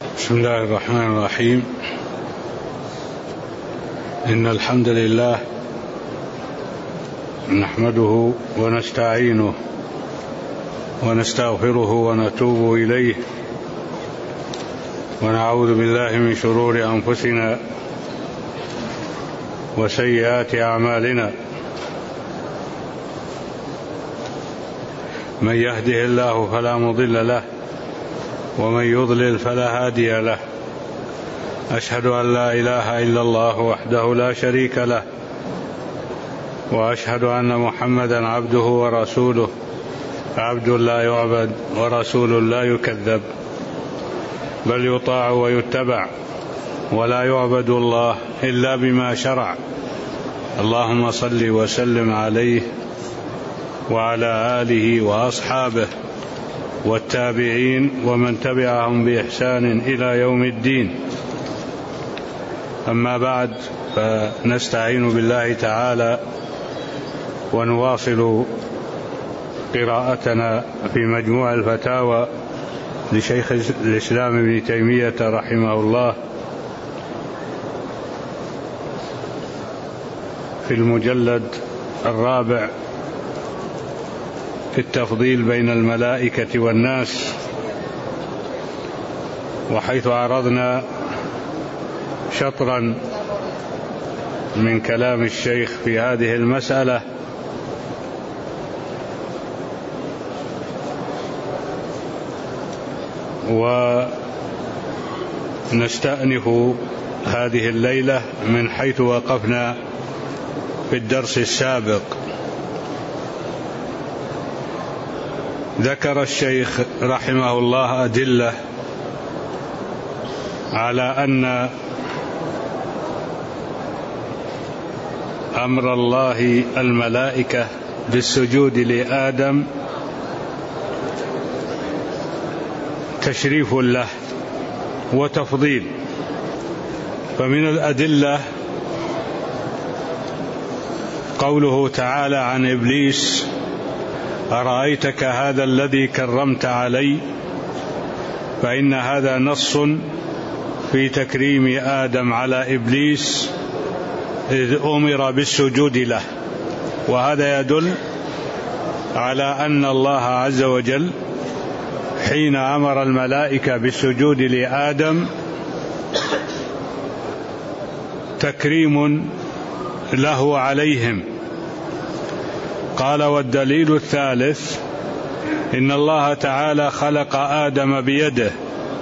بسم الله الرحمن الرحيم. إن الحمد لله نحمده ونستعينه ونستغفره ونتوب إليه ونعوذ بالله من شرور أنفسنا وسيئات أعمالنا. من يهده الله فلا مضل له ومن يضلل فلا هادي له. أشهد أن لا إله إلا الله وحده لا شريك له، وأشهد أن محمدا عبده ورسوله، عبد لا يعبد ورسول لا يكذب، بل يطاع ويتبع، ولا يعبد الله إلا بما شرع. اللهم صل وسلم عليه وعلى آله وأصحابه والتابعين ومن تبعهم بإحسان إلى يوم الدين. أما بعد، فنستعين بالله تعالى ونواصل قراءتنا في مجموع الفتاوى لشيخ الإسلام ابن تيمية رحمه الله في المجلد الرابع في التفضيل بين الملائكة والناس، وحيث عرضنا شطرا من كلام الشيخ في هذه المسألة، ونستأنف هذه الليلة من حيث وقفنا في الدرس السابق. ذكر الشيخ رحمه الله أدلة على أن أمر الله الملائكة بالسجود لآدم تشريف له وتفضيل. فمن الأدلة قوله تعالى عن إبليس: أرأيتك هذا الذي كرمت علي، فإن هذا نص في تكريم آدم على إبليس إذ أمر بالسجود له. وهذا يدل على أن الله عز وجل حين أمر الملائكة بالسجود لآدم تكريم له عليهم. قال: والدليل الثالث إن الله تعالى خلق آدم بيده،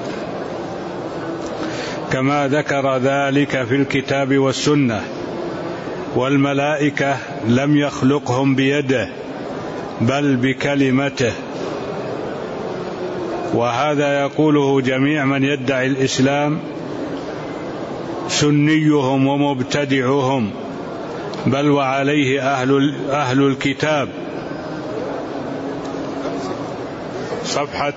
كما ذكر ذلك في الكتاب والسنة، والملائكة لم يخلقهم بيده بل بكلمته. وهذا يقوله جميع من يدعي الإسلام، سنيهم ومبتدعهم، بل وعليه أهل الكتاب. صفحة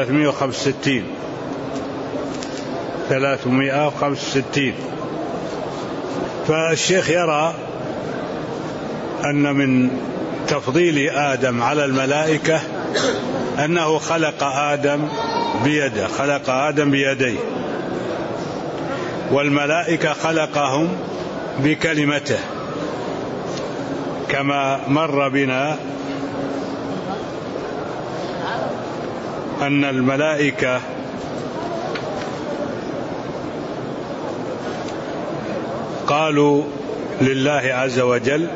365. فالشيخ يرى أن من تفضيل آدم على الملائكة أنه خلق آدم بيديه، والملائكة خلقهم بكلمته، كما مر بنا أن الملائكة قالوا لله عز وجل.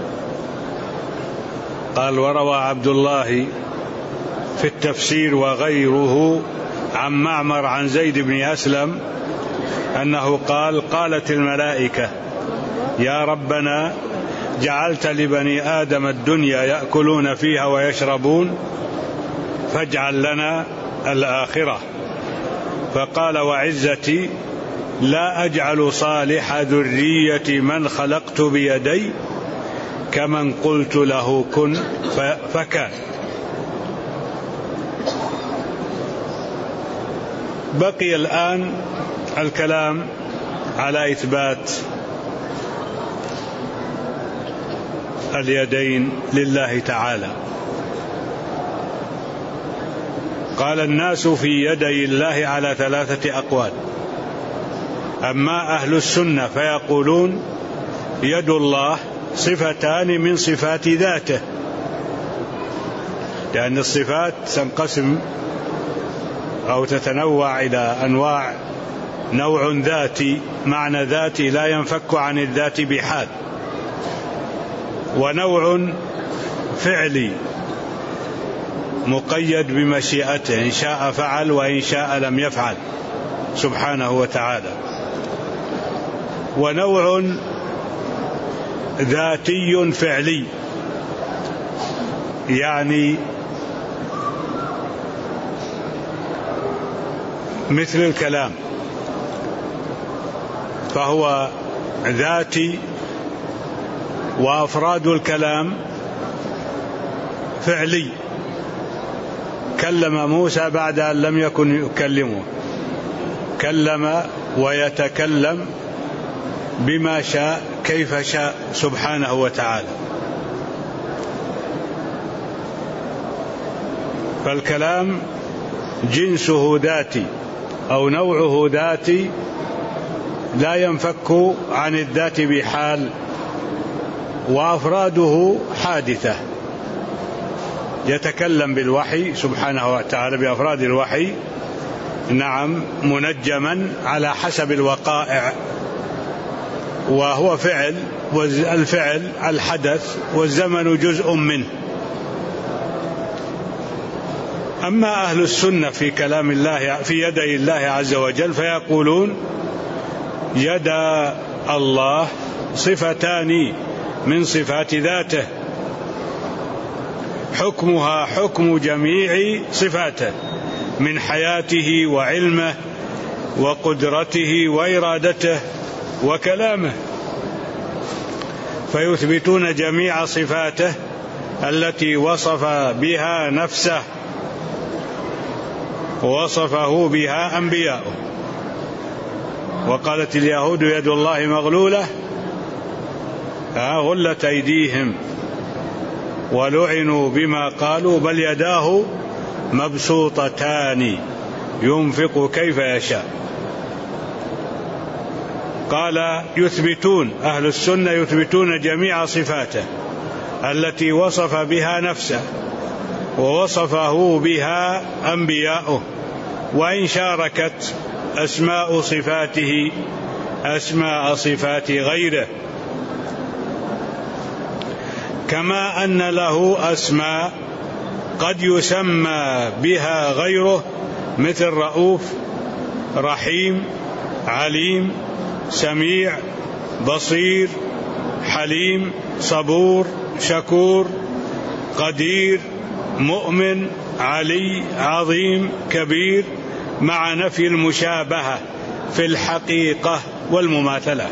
قال: وروى عبد الله في التفسير وغيره عن معمر عن زيد بن أسلم أنه قال: قالت الملائكة: يا ربنا، جعلت لبني آدم الدنيا يأكلون فيها ويشربون، فاجعل لنا الآخرة. فقال: وعزتي لا أجعل صالح ذرية من خلقت بيدي كمن قلت له كن فكان. بقي الآن الكلام على إثبات اليدين لله تعالى. قال الناس في يدي الله على 3 أقوال. أما أهل السنة فيقولون يد الله صفتان من صفات ذاته، لأن الصفات تنقسم أو تتنوع إلى أنواع: نوع ذاتي، معنى ذاتي لا ينفك عن الذات بحال، ونوع فعلي مقيد بمشيئته، إن شاء فعل وإن شاء لم يفعل سبحانه وتعالى، ونوع ذاتي فعلي، يعني مثل الكلام، فهو ذاتي، وأفراد الكلام فعلي. كلم موسى بعد أن لم يكن يكلمه، كلم ويتكلم بما شاء كيف شاء سبحانه وتعالى. فالكلام جنسه ذاتي أو نوعه ذاتي لا ينفك عن الذات بحال، وأفراده حادثة، يتكلم بالوحي سبحانه وتعالى بأفراد الوحي، نعم، منجما على حسب الوقائع، وهو فعل، والفعل الحدث، والزمن جزء منه. أما أهل السنة في كلام الله في يدي الله عز وجل فيقولون يد الله صفتان من صفات ذاته، حكمها حكم جميع صفاته من حياته وعلمه وقدرته وإرادته وكلامه، فيثبتون جميع صفاته التي وصف بها نفسه ووصفه بها أنبياؤه. وقالت اليهود يد الله مغلولة غلت أيديهم ولعنوا بما قالوا بل يداه مبسوطتان ينفق كيف يشاء. قال يثبتون أهل السنة يثبتون جميع صفاته التي وصف بها نفسه ووصفه بها أنبياؤه، وإن شاركت أسماء صفاته أسماء صفات غيره، كما أن له أسماء قد يسمى بها غيره، مثل رؤوف، رحيم، عليم، سميع، بصير، حليم، صبور، شكور، قدير، مؤمن، علي، عظيم، كبير، مع نفي المشابهة في الحقيقة والمماثلة،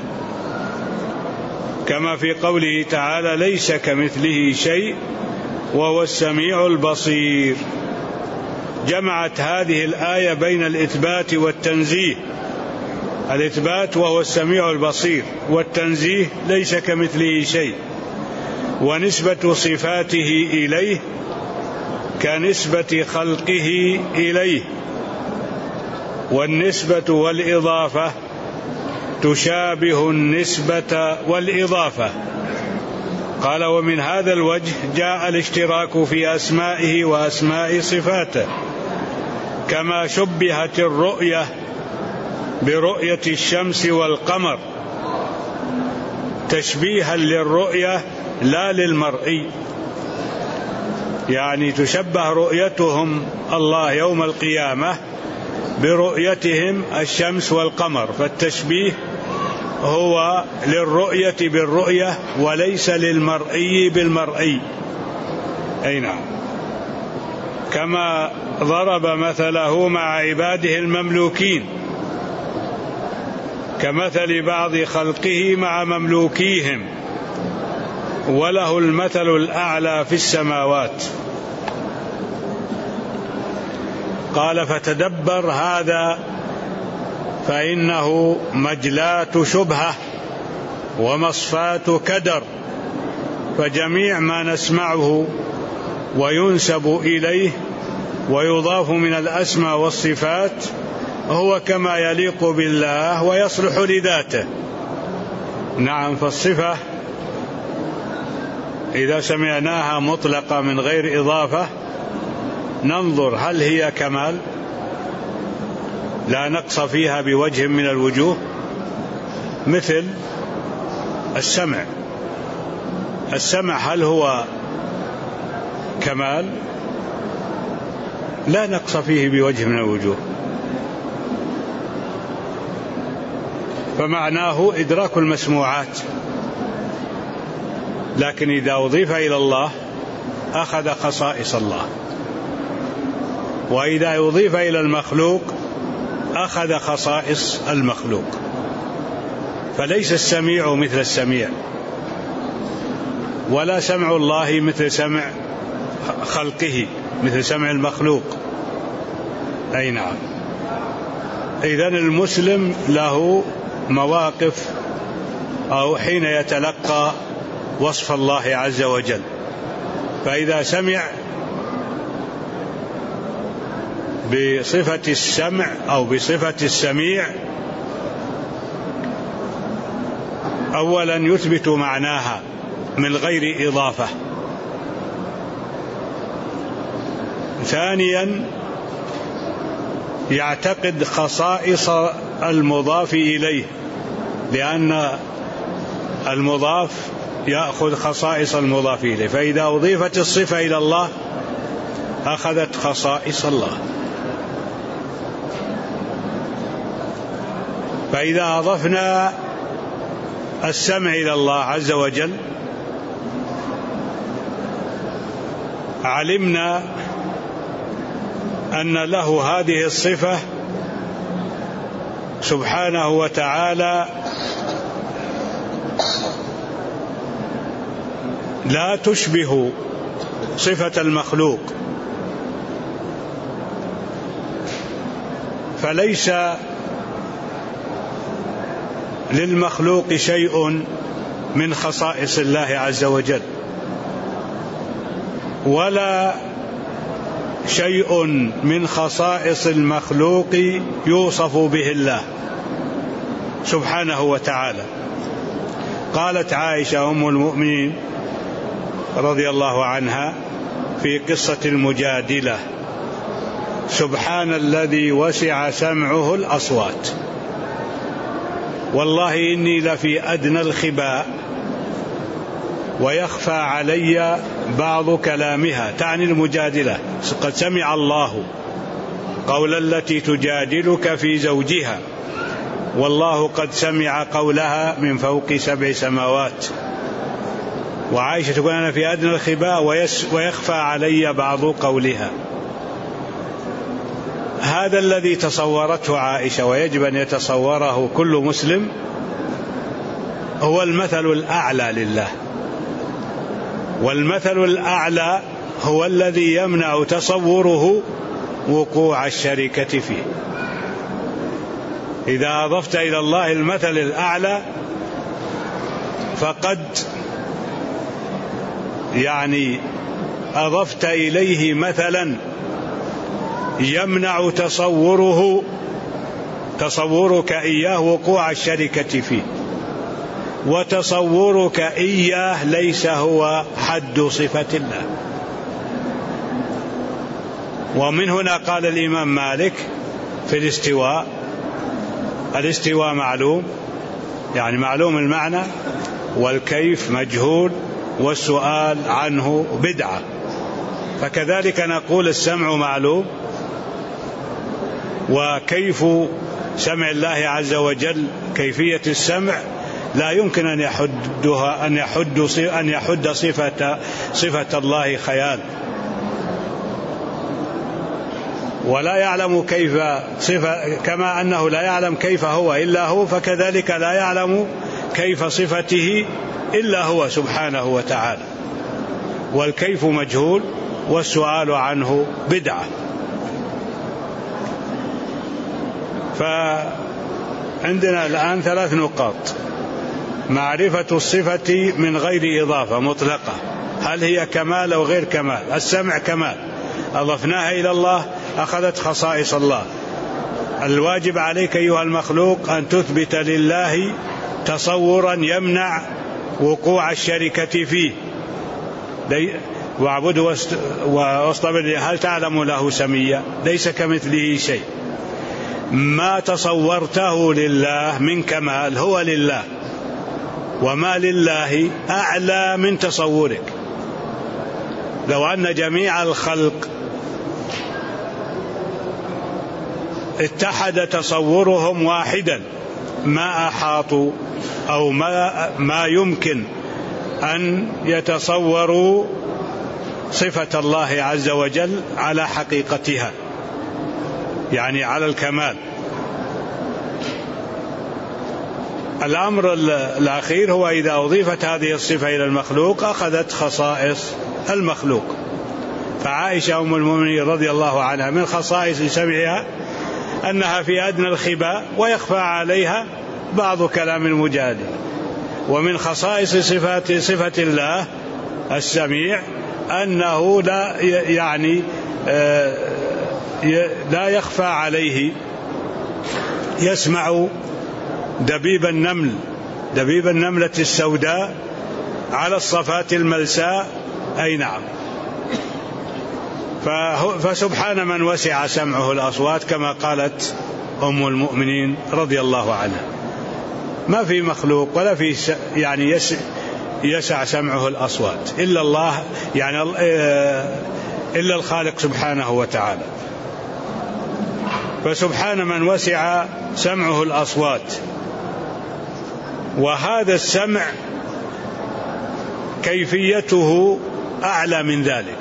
كما في قوله تعالى ليس كمثله شيء وهو السميع البصير. جمعت هذه الآية بين الإثبات والتنزيه، الإثبات وهو السميع البصير، والتنزيه ليس كمثله شيء، ونسبة صفاته إليه كنسبة خلقه إليه، والنسبة والإضافة تشابه النسبة والإضافة. قال ومن هذا الوجه جاء الاشتراك في أسمائه وأسماء صفاته، كما شبهت الرؤية برؤية الشمس والقمر تشبيها للرؤية لا للمرئي، يعني تشبه رؤيتهم الله يوم القيامة برؤيتهم الشمس والقمر، فالتشبيه هو للرؤية بالرؤية وليس للمرئي بالمرئي. أي نعم. كما ضرب مثله مع عباده المملوكين كمثل بعض خلقه مع مملوكيهم، وله المثل الأعلى في السماوات. قال فتدبر هذا فإنه مجلات شبهة ومصفات كدر، فجميع ما نسمعه وينسب إليه ويضاف من الأسماء والصفات هو كما يليق بالله ويصلح لذاته. نعم، فالصفة إذا سمعناها مطلقة من غير إضافة ننظر هل هي كمال لا نقص فيها بوجه من الوجوه، مثل السمع هل هو كمال؟ لا نقص فيه بوجه من الوجوه، فمعناه إدراك المسموعات. لكن إذا أضيف إلى الله أخذ خصائص الله، وإذا أضيف إلى المخلوق أخذ خصائص المخلوق. فليس السميع مثل السميع، ولا سمع الله مثل سمع خلقه، مثل سمع المخلوق. أي نعم. إذن المسلم له مواقف أو حين يتلقى وصف الله عز وجل، فإذا سمع بصفة السمع أو بصفة السميع أولا يثبت معناها من غير إضافة، ثانيا يعتقد خصائص المضاف إليه، لأن المضاف يأخذ خصائص المضاف إليه، فإذا أضيفت الصفة إلى الله أخذت خصائص الله. فإذا أضفنا السمع إلى الله عز وجل علمنا أن له هذه الصفة سبحانه وتعالى لا تشبه صفة المخلوق، فليس للمخلوق شيء من خصائص الله عز وجل، ولا شيء من خصائص المخلوق يوصف به الله سبحانه وتعالى. قالت عائشة أم المؤمنين رضي الله عنها في قصة المجادلة: سبحان الذي وسع سمعه الأصوات، والله إني لفي أدنى الخباء ويخفى علي بعض كلامها، تعني المجادلة. قد سمع الله قول التي تجادلك في زوجها، والله قد سمع قولها من فوق 7 سماوات. وعائشة تقول أنا في أدنى الخباء ويخفى علي بعض قولها. هذا الذي تصورته عائشة ويجب أن يتصوره كل مسلم هو المثل الأعلى لله، والمثل الأعلى هو الذي يمنع تصوره وقوع الشركة فيه. إذا أضفت إلى الله المثل الأعلى فقد أضفت إليه مثلا يمنع تصورك إياه وقوع الشركة فيه، وتصورك إياه ليس هو حد صفة الله. ومن هنا قال الإمام مالك في الاستواء معلوم، يعني معلوم المعنى، والكيف مجهول، والسؤال عنه بدعة. فكذلك نقول السمع معلوم، وكيف سمع الله عز وجل كيفية السمع لا يمكن أن يحد صفة الله خيال، ولا يعلم كيف صفة، كما أنه لا يعلم كيف هو إلا هو، فكذلك لا يعلم كيف صفته إلا هو سبحانه وتعالى. والكيف مجهول والسؤال عنه بدعة. فعندنا الآن 3 نقاط: معرفة الصفة من غير إضافة مطلقة، هل هي كمال أو غير كمال؟ السمع كمال، أضفناها إلى الله أخذت خصائص الله. الواجب عليك أيها المخلوق أن تثبت لله تصورا يمنع وقوع الشركة فيه. واعبده واصطبر هل تعلم له سميا، ليس كمثله شيء. ما تصورته لله من كمال هو لله، وما لله أعلى من تصورك. لو أن جميع الخلق اتحد تصورهم واحدا ما أحاطوا أو ما يمكن أن يتصوروا صفة الله عز وجل على حقيقتها، يعني على الكمال. الأمر الأخير هو إذا أضيفت هذه الصفة إلى المخلوق أخذت خصائص المخلوق. فعائشة أم المؤمنين رضي الله عنها من خصائص سمعها أنها في أدنى الخباء ويخفى عليها بعض كلام المجادل. ومن خصائص صفة الله السميع أنه لا يخفى عليه، يسمع دبيب النملة السوداء على الصفات الملساء. أي نعم. فسبحان من وسع سمعه الأصوات كما قالت أم المؤمنين رضي الله عنها. ما في مخلوق ولا في يسع سمعه الأصوات إلا الله، يعني إلا الخالق سبحانه وتعالى. فسبحان من وسع سمعه الأصوات. وهذا السمع كيفيته أعلى من ذلك،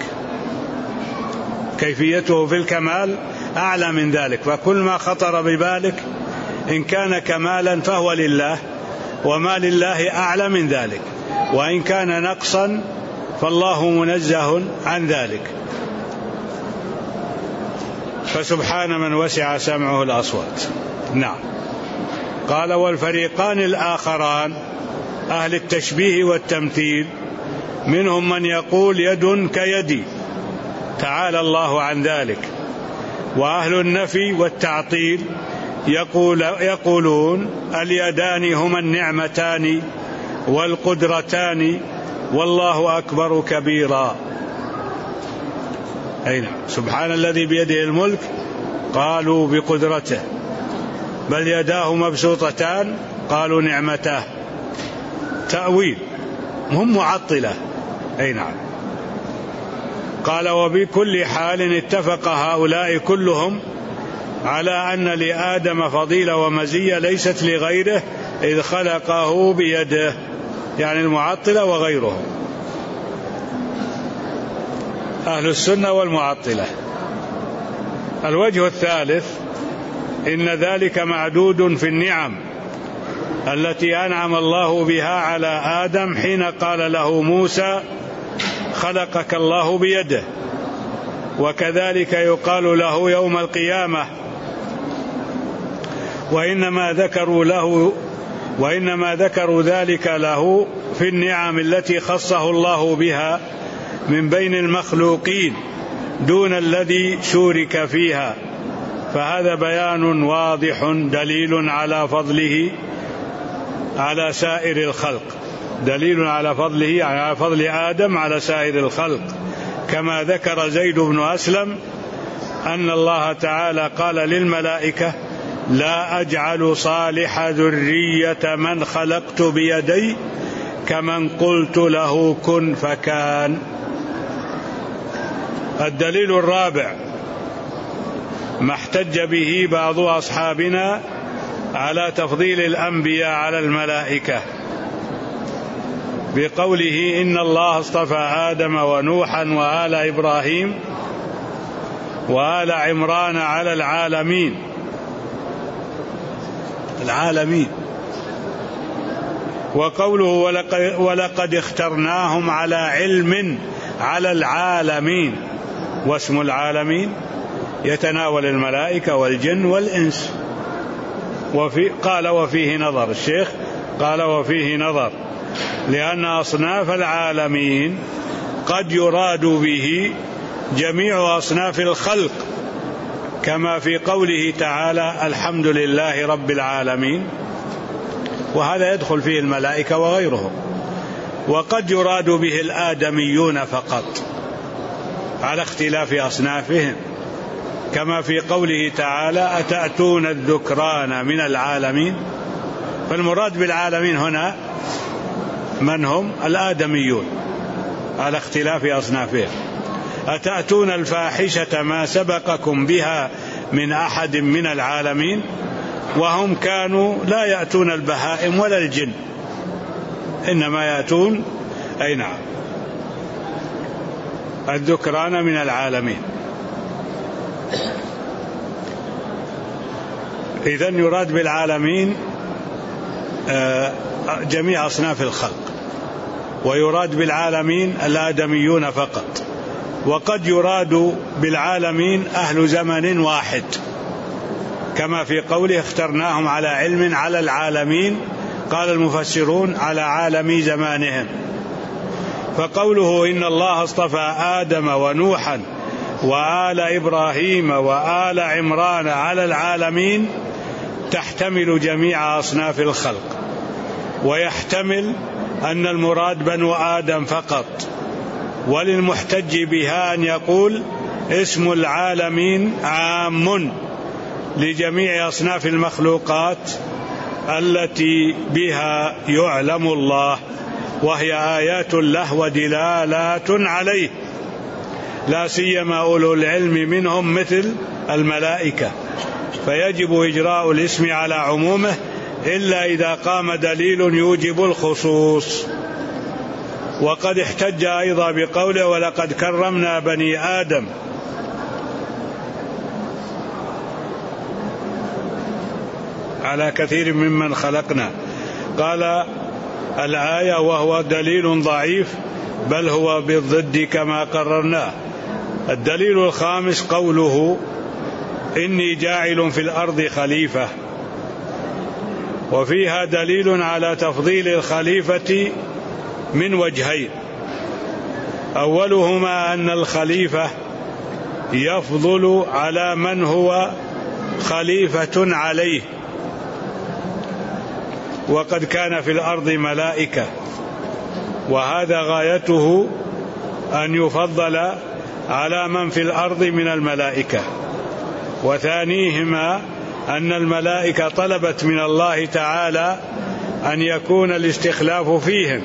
كيفيته في الكمال أعلى من ذلك. فكل ما خطر ببالك إن كان كمالا فهو لله، وما لله أعلى من ذلك، وإن كان نقصا فالله منزه عن ذلك. فسبحان من وسع سمعه الأصوات. نعم. قال والفريقان الآخران أهل التشبيه والتمثيل منهم من يقول يد كيدي تعالى الله عن ذلك، وأهل النفي والتعطيل يقولون اليدان هما النعمتان والقدرتان والله أكبر كبيرا. أين سبحان الذي بيده الملك قالوا بقدرته، بل يداه مبسوطتان قالوا نعمتاه. تأويل، هم معطلة. أي نعم. قال وبكل حال اتفق هؤلاء كلهم على أن لآدم فضيلة ومزية ليست لغيره إذ خلقه بيده، يعني المعطلة وغيرهم، أهل السنة والمعطلة. الوجه الثالث إن ذلك معدود في النعم التي أنعم الله بها على آدم حين قال له موسى خلقك الله بيده، وكذلك يقال له يوم القيامة. وإنما ذكروا ذلك له في النعم التي خصه الله بها من بين المخلوقين دون الذي شورك فيها. فهذا بيان واضح دليل على فضله على سائر الخلق، دليل على فضله على فضل آدم على سائر الخلق. كما ذكر زيد بن أسلم أن الله تعالى قال للملائكة لا أجعل صالح ذرية من خلقت بيدي كمن قلت له كن فكان. الدليل الرابع ما احتج به بعض أصحابنا على تفضيل الأنبياء على الملائكة بقوله إن الله اصطفى آدم ونوحا وآل إبراهيم وآل عمران على العالمين. وقوله ولقد اخترناهم على علم على العالمين، واسم العالمين يتناول الملائكة والجن والإنس. قال وفيه نظر، الشيخ قال وفيه نظر، لأن أصناف العالمين قد يراد به جميع أصناف الخلق، كما في قوله تعالى الحمد لله رب العالمين، وهذا يدخل فيه الملائكة وغيرهم. وقد يراد به الآدميون فقط على اختلاف أصنافهم، كما في قوله تعالى أتأتون الذكران من العالمين، فالمراد بالعالمين هنا من هم؟ الآدميون على اختلاف أصنافهم. أتأتون الفاحشة ما سبقكم بها من أحد من العالمين، وهم كانوا لا يأتون البهائم ولا الجن، إنما يأتون أي نعم الذكران من العالمين. إذن يراد بالعالمين جميع أصناف الخلق، ويراد بالعالمين الآدميون فقط. وقد يراد بالعالمين أهل زمن واحد، كما في قوله اخترناهم على علم على العالمين، قال المفسرون على عالم زمانهم. فقوله إن الله اصطفى آدم ونوحا وآل إبراهيم وآل عمران على العالمين تحتمل جميع أصناف الخلق، ويحتمل أن المراد بنو آدم فقط، وللمحتج بها أن يقول اسم العالمين عام لجميع أصناف المخلوقات التي بها يعلم الله، وهي آيات له ودلالات عليه، لا سيما أولو العلم منهم مثل الملائكة، فيجب إجراء الاسم على عمومه إلا إذا قام دليل يوجب الخصوص. وقد احتج أيضا بقوله ولقد كرمنا بني آدم، على كثير ممن خلقنا، قال الآية وهو دليل ضعيف بل هو بالضد كما قررناه. الدليل الخامس قوله إني جاعل في الأرض خليفة، وفيها دليل على تفضيل الخليفة من وجهين: أولهما أن الخليفة يفضل على من هو خليفة عليه، وقد كان في الأرض ملائكة، وهذا غايته أن يفضل على من في الأرض من الملائكة. وثانيهما أن الملائكة طلبت من الله تعالى أن يكون الاستخلاف فيهم،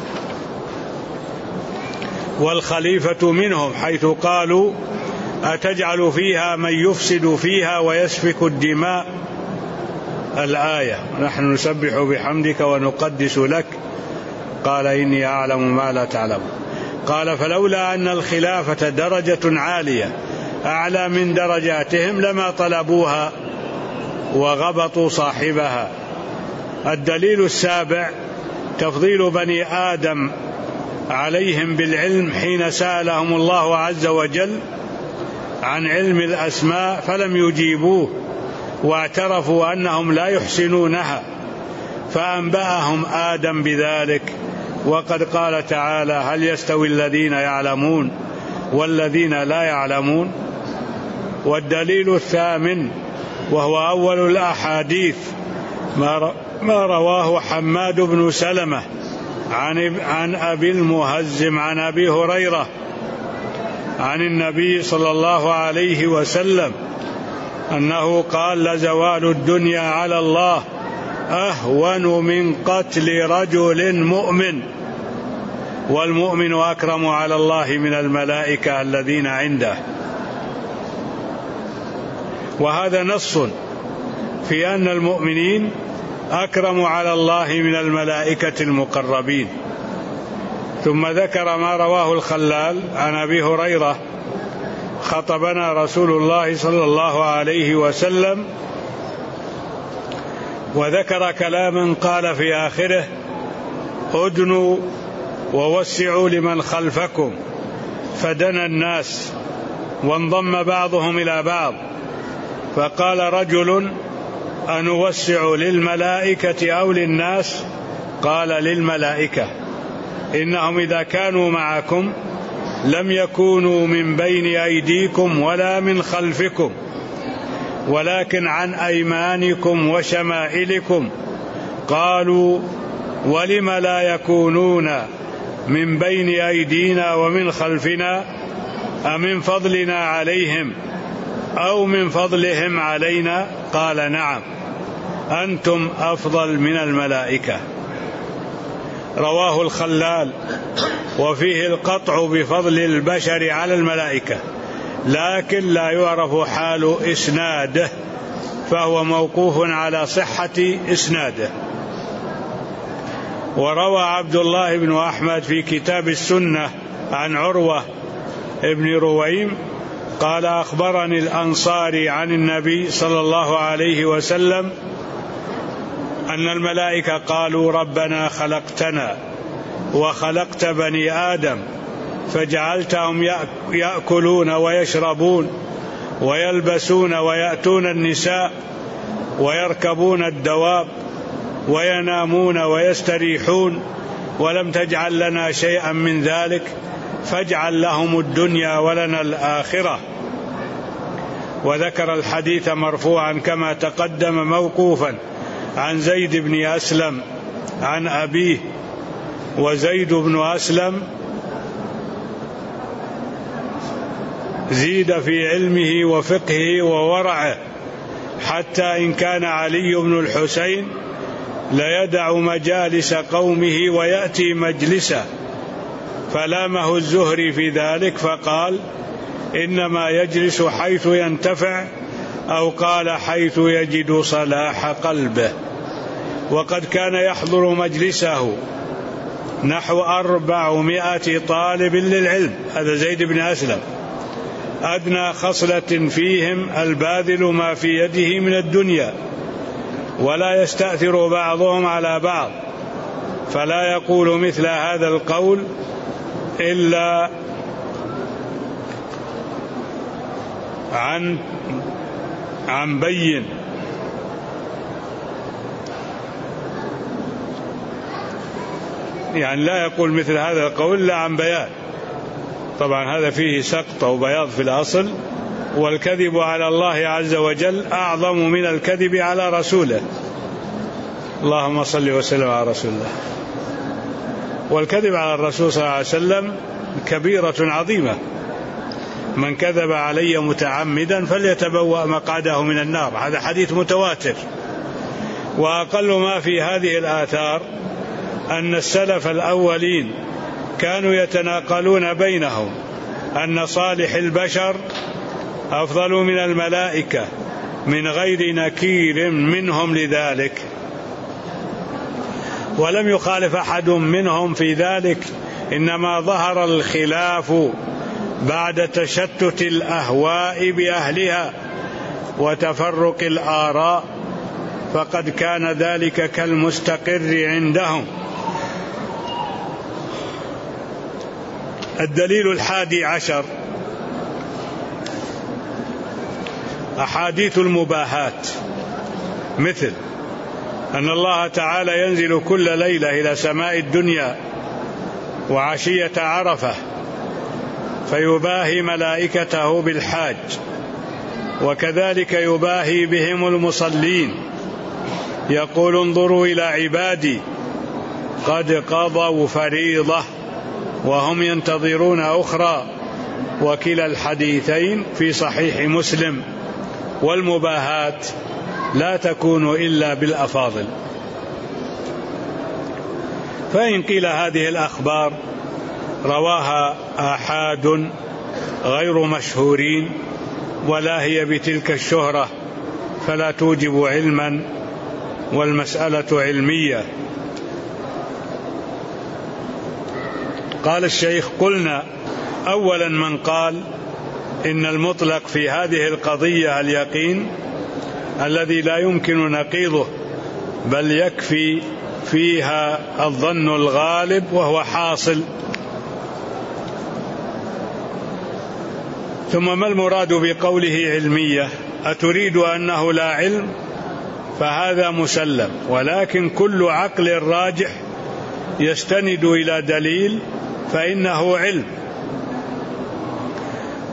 والخليفة منهم، حيث قالوا أتجعل فيها من يفسد فيها ويسفك الدماء، الآية نحن نسبح بحمدك ونقدس لك، قال إني أعلم ما لا تعلم. قال فلولا أن الخلافة درجة عالية أعلى من درجاتهم لما طلبوها وغبطوا صاحبها. الدليل السابع تفضيل بني آدم عليهم بالعلم حين سألهم الله عز وجل عن علم الأسماء فلم يجيبوه، واعترفوا أنهم لا يحسنونها، فأنبأهم آدم بذلك. وقد قال تعالى هل يستوي الذين يعلمون والذين لا يعلمون. والدليل الثامن وهو أول الأحاديث ما رواه حماد بن سلمة عن أبي المهزم عن أبي هريرة عن النبي صلى الله عليه وسلم أنه قال لزوال الدنيا على الله أهون من قتل رجل مؤمن، والمؤمن أكرم على الله من الملائكة الذين عنده. وهذا نص في أن المؤمنين أكرم على الله من الملائكة المقربين. ثم ذكر ما رواه الخلال عن أبي هريرة خطبنا رسول الله صلى الله عليه وسلم، وذكر كلاما قال في آخره أدنوا ووسعوا لمن خلفكم، فدنا الناس وانضم بعضهم إلى بعض، فقال رجل أنوسع للملائكة أو للناس؟ قال للملائكة، إنهم إذا كانوا معكم لم يكونوا من بين أيديكم ولا من خلفكم ولكن عن أيمانكم وشمائلكم. قالوا ولم لا يكونون من بين أيدينا ومن خلفنا أمن فضلنا عليهم أو من فضلهم علينا؟ قال نعم، أنتم أفضل من الملائكة. رواه الخلال، وفيه القطع بفضل البشر على الملائكة، لكن لا يعرف حال إسناده، فهو موقوف على صحة إسناده. وروى عبد الله بن أحمد في كتاب السنة عن عروة ابن رويم قال أخبرني الأنصاري عن النبي صلى الله عليه وسلم أن الملائكة قالوا ربنا خلقتنا وخلقت بني آدم فجعلتهم يأكلون ويشربون ويلبسون ويأتون النساء ويركبون الدواب وينامون ويستريحون، ولم تجعل لنا شيئا من ذلك، فاجعل لهم الدنيا ولنا الآخرة. وذكر الحديث مرفوعا كما تقدم موقوفا عن زيد بن أسلم عن أبيه. وزيد بن أسلم زيد في علمه وفقهه وورعه، حتى إن كان علي بن الحسين ليدع مجالس قومه ويأتي مجلسه، فلامه الزهري في ذلك فقال إنما يجلس حيث ينتفع، أو قال حيث يجد صلاح قلبه. وقد كان يحضر مجلسه نحو 400 طالب للعلم، هذا زيد بن أسلم، أدنى خصلة فيهم الباذل ما في يده من الدنيا، ولا يستأثر بعضهم على بعض، فلا يقول مثل هذا القول إلا عن بين. يعني لا يقول مثل هذا القول إلا عن بيان. طبعا هذا فيه سقط وبياض في الأصل، والكذب على الله عز وجل أعظم من الكذب على رسوله. اللهم صل وسلم على رسول الله. والكذب على الرسول صلى الله عليه وسلم كبيرة عظيمة، من كذب علي متعمدا فليتبوأ مقعده من النار، هذا حديث متواتر. وأقل ما في هذه الآثار أن السلف الأولين كانوا يتناقلون بينهم أن صالح البشر أفضل من الملائكة من غير نكير منهم لذلك، ولم يخالف أحد منهم في ذلك، إنما ظهر الخلاف بعد تشتت الأهواء بأهلها وتفرق الآراء، فقد كان ذلك كالمستقر عندهم. الدليل 11 أحاديث المباهات، مثل أن الله تعالى ينزل كل ليلة إلى سماء الدنيا وعشية عرفة فيباهي ملائكته بالحاج، وكذلك يباهي بهم المصلين، يقول انظروا إلى عبادي قد قضوا فريضة وهم ينتظرون أخرى، وكلا الحديثين في صحيح مسلم. والمباهات لا تكون إلا بالأفاضل. فإن قيل هذه الأخبار رواها آحاد غير مشهورين ولا هي بتلك الشهرة فلا توجب علما، والمسألة علمية. قال الشيخ قلنا أولا من قال إن المطلق في هذه القضية اليقين الذي لا يمكن نقيضه، بل يكفي فيها الظن الغالب وهو حاصل. ثم ما المراد بقوله علمية؟ أتريد أنه لا علم؟ فهذا مسلم، ولكن كل عقل راجح يستند إلى دليل فإنه علم،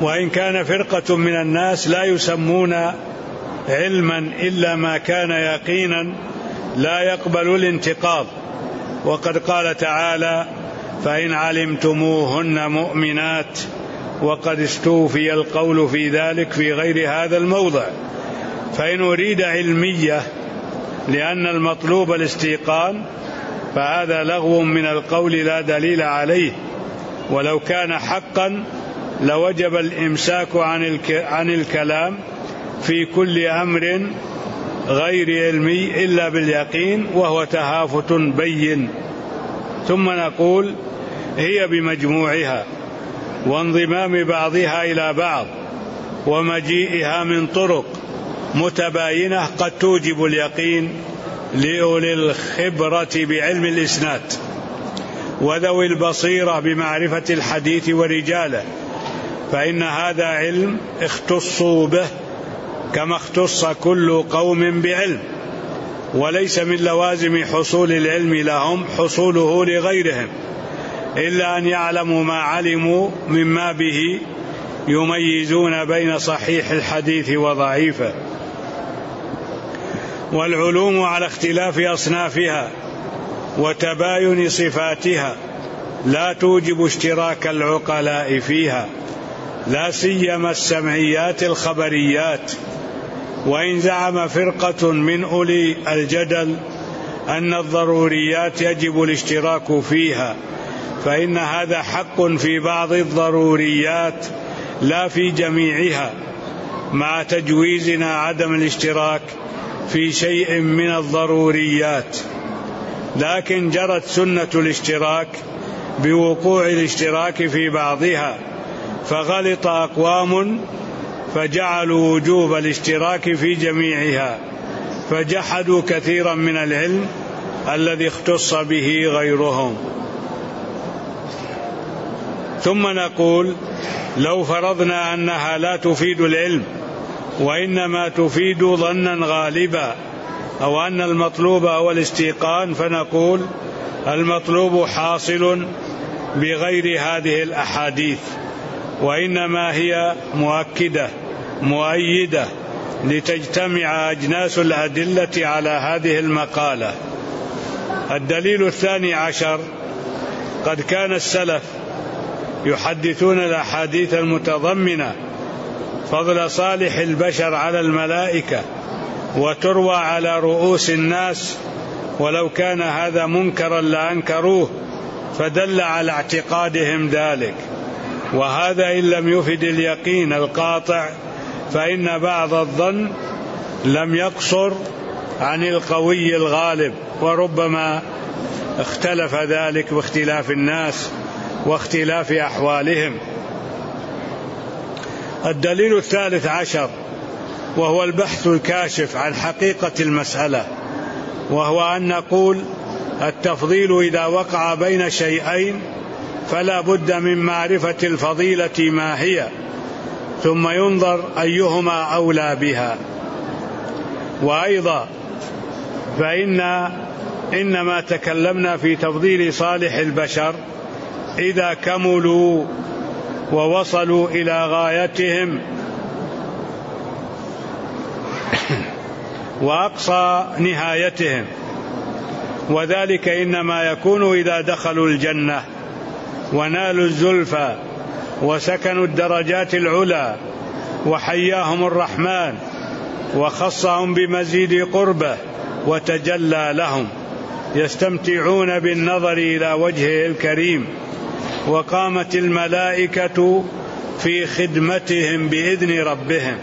وإن كان فرقة من الناس لا يسمون علما إلا ما كان يقينا لا يقبل الانتقاض. وقد قال تعالى: فإن علمتموهن مؤمنات، وقد استوفي القول في ذلك في غير هذا الموضع. فإن أريد علمية لأن المطلوب الاستيقان فهذا لغو من القول لا دليل عليه، ولو كان حقا لوجب الإمساك عن الكلام في كل أمر غير علمي إلا باليقين، وهو تهافت بين. ثم نقول: هي بمجموعها وانضمام بعضها إلى بعض ومجيئها من طرق متباينة قد توجب اليقين لأولي الخبرة بعلم الإسناد وذوي البصيرة بمعرفة الحديث ورجاله، فإن هذا علم اختصوا به كما اختص كل قوم بعلم، وليس من لوازم حصول العلم لهم حصوله لغيرهم، إلا أن يعلموا ما علموا مما به يميزون بين صحيح الحديث وضعيفه. والعلوم على اختلاف أصنافها وتباين صفاتها لا توجب اشتراك العقلاء فيها، لا سيما السمعيات الخبريات. وإن زعم فرقة من أولي الجدل أن الضروريات يجب الاشتراك فيها، فإن هذا حق في بعض الضروريات لا في جميعها، مع تجويزنا عدم الاشتراك في شيء من الضروريات. لكن جرت سنة الاشتراك بوقوع الاشتراك في بعضها، فغلط أقوام فجعلوا وجوب الاشتراك في جميعها، فجحدوا كثيرا من العلم الذي اختص به غيرهم. ثم نقول: لو فرضنا أنها لا تفيد العلم وإنما تفيد ظنا غالبا، أو أن المطلوب هو الاستيقان، فنقول: المطلوب حاصل بغير هذه الأحاديث، وإنما هي مؤكدة مؤيدة لتجتمع أجناس الأدلة على هذه المقالة. الدليل 12: قد كان السلف يحدثون الأحاديث المتضمنة فضل صالح البشر على الملائكة وتروى على رؤوس الناس، ولو كان هذا منكرا لأنكروه، فدل على اعتقادهم ذلك. وهذا إن لم يفد اليقين القاطع، فإن بعض الظن لم يقصر عن القوي الغالب، وربما اختلف ذلك باختلاف الناس واختلاف أحوالهم. الدليل 13 وهو البحث الكاشف عن حقيقة المسألة، وهو أن نقول: التفضيل إذا وقع بين شيئين فلا بد من معرفة الفضيلة ما هي، ثم ينظر أيهما أولى بها. وأيضا إنما تكلمنا في تفضيل صالح البشر إذا كملوا ووصلوا إلى غايتهم وأقصى نهايتهم، وذلك إنما يكون إذا دخلوا الجنة ونالوا الزلفى وسكنوا الدرجات العلى وحياهم الرحمن وخصهم بمزيد قربه وتجلى لهم، يستمتعون بالنظر إلى وجهه الكريم، وقامت الملائكة في خدمتهم بإذن ربهم.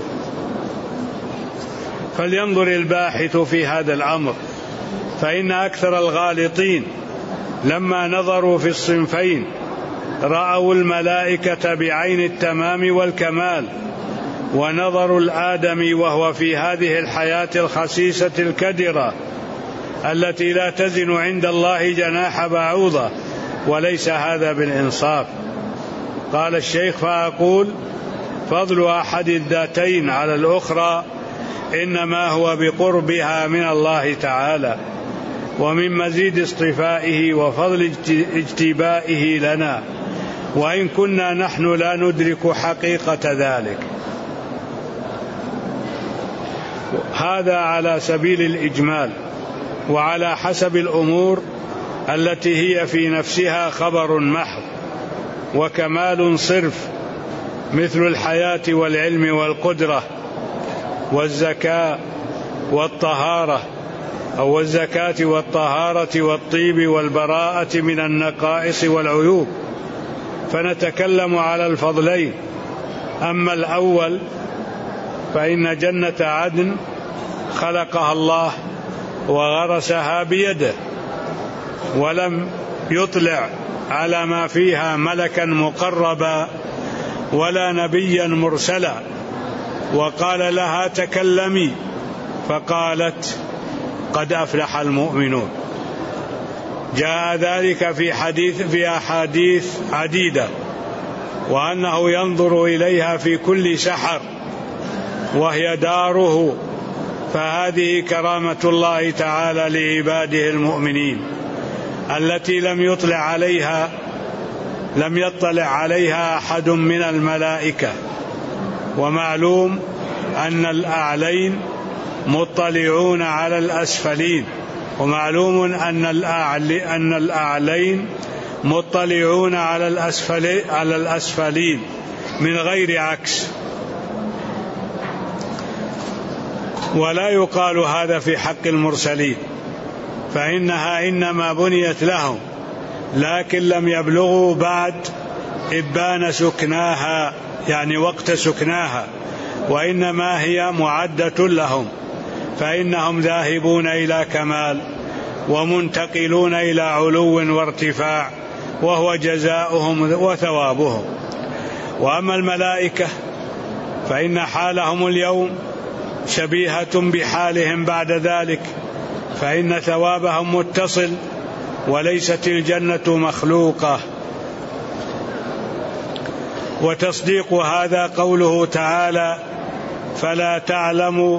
فلينظر الباحث في هذا الأمر، فإن أكثر الغالطين لما نظروا في الصنفين رأوا الملائكة بعين التمام والكمال، ونظروا الآدمي وهو في هذه الحياة الخسيسة الكدرة التي لا تزن عند الله جناح بعوضة، وليس هذا بالإنصاف. قال الشيخ: فأقول: فضل أحد الذاتين على الأخرى إنما هو بقربها من الله تعالى، ومن مزيد اصطفائه وفضل اجتبائه لنا وإن كنا نحن لا ندرك حقيقة ذلك. هذا على سبيل الإجمال، وعلى حسب الأمور التي هي في نفسها خبر محض وكمال صرف، مثل الحياة والعلم والقدرة والزكاة والطهارة، أو الزكاة والطهارة والطيب والبراءة من النقائص والعيوب، فنتكلم على الفضلين. أما الأول فإن جنة عدن خلقها الله وغرسها بيده، ولم يطلع على ما فيها ملكا مقربا ولا نبيا مرسلا، وقال لها تكلمي فقالت قد أفلح المؤمنون. جاء ذلك في أحاديث عديدة، وأنه ينظر إليها في كل سحر وهي داره، فهذه كرامة الله تعالى لعباده المؤمنين التي لم يطلع عليها أحد من الملائكة. ومعلوم أن الأعلين مطلعون على الأسفلين، ومعلوم أن الأعلين مطلعون على الأسفلين من غير عكس. ولا يقال هذا في حق المرسلين، فإنها إنما بنيت لهم، لكن لم يبلغوا بعد إبان سكناها، يعني وقت سكناها، وإنما هي معدة لهم، فإنهم ذاهبون إلى كمال ومنتقلون إلى علو وارتفاع، وهو جزاؤهم وثوابهم. وأما الملائكة فإن حالهم اليوم شبيهة بحالهم بعد ذلك، فإن ثوابهم متصل، وليست الجنة مخلوقة. وتصديق هذا قوله تعالى فلا تعلم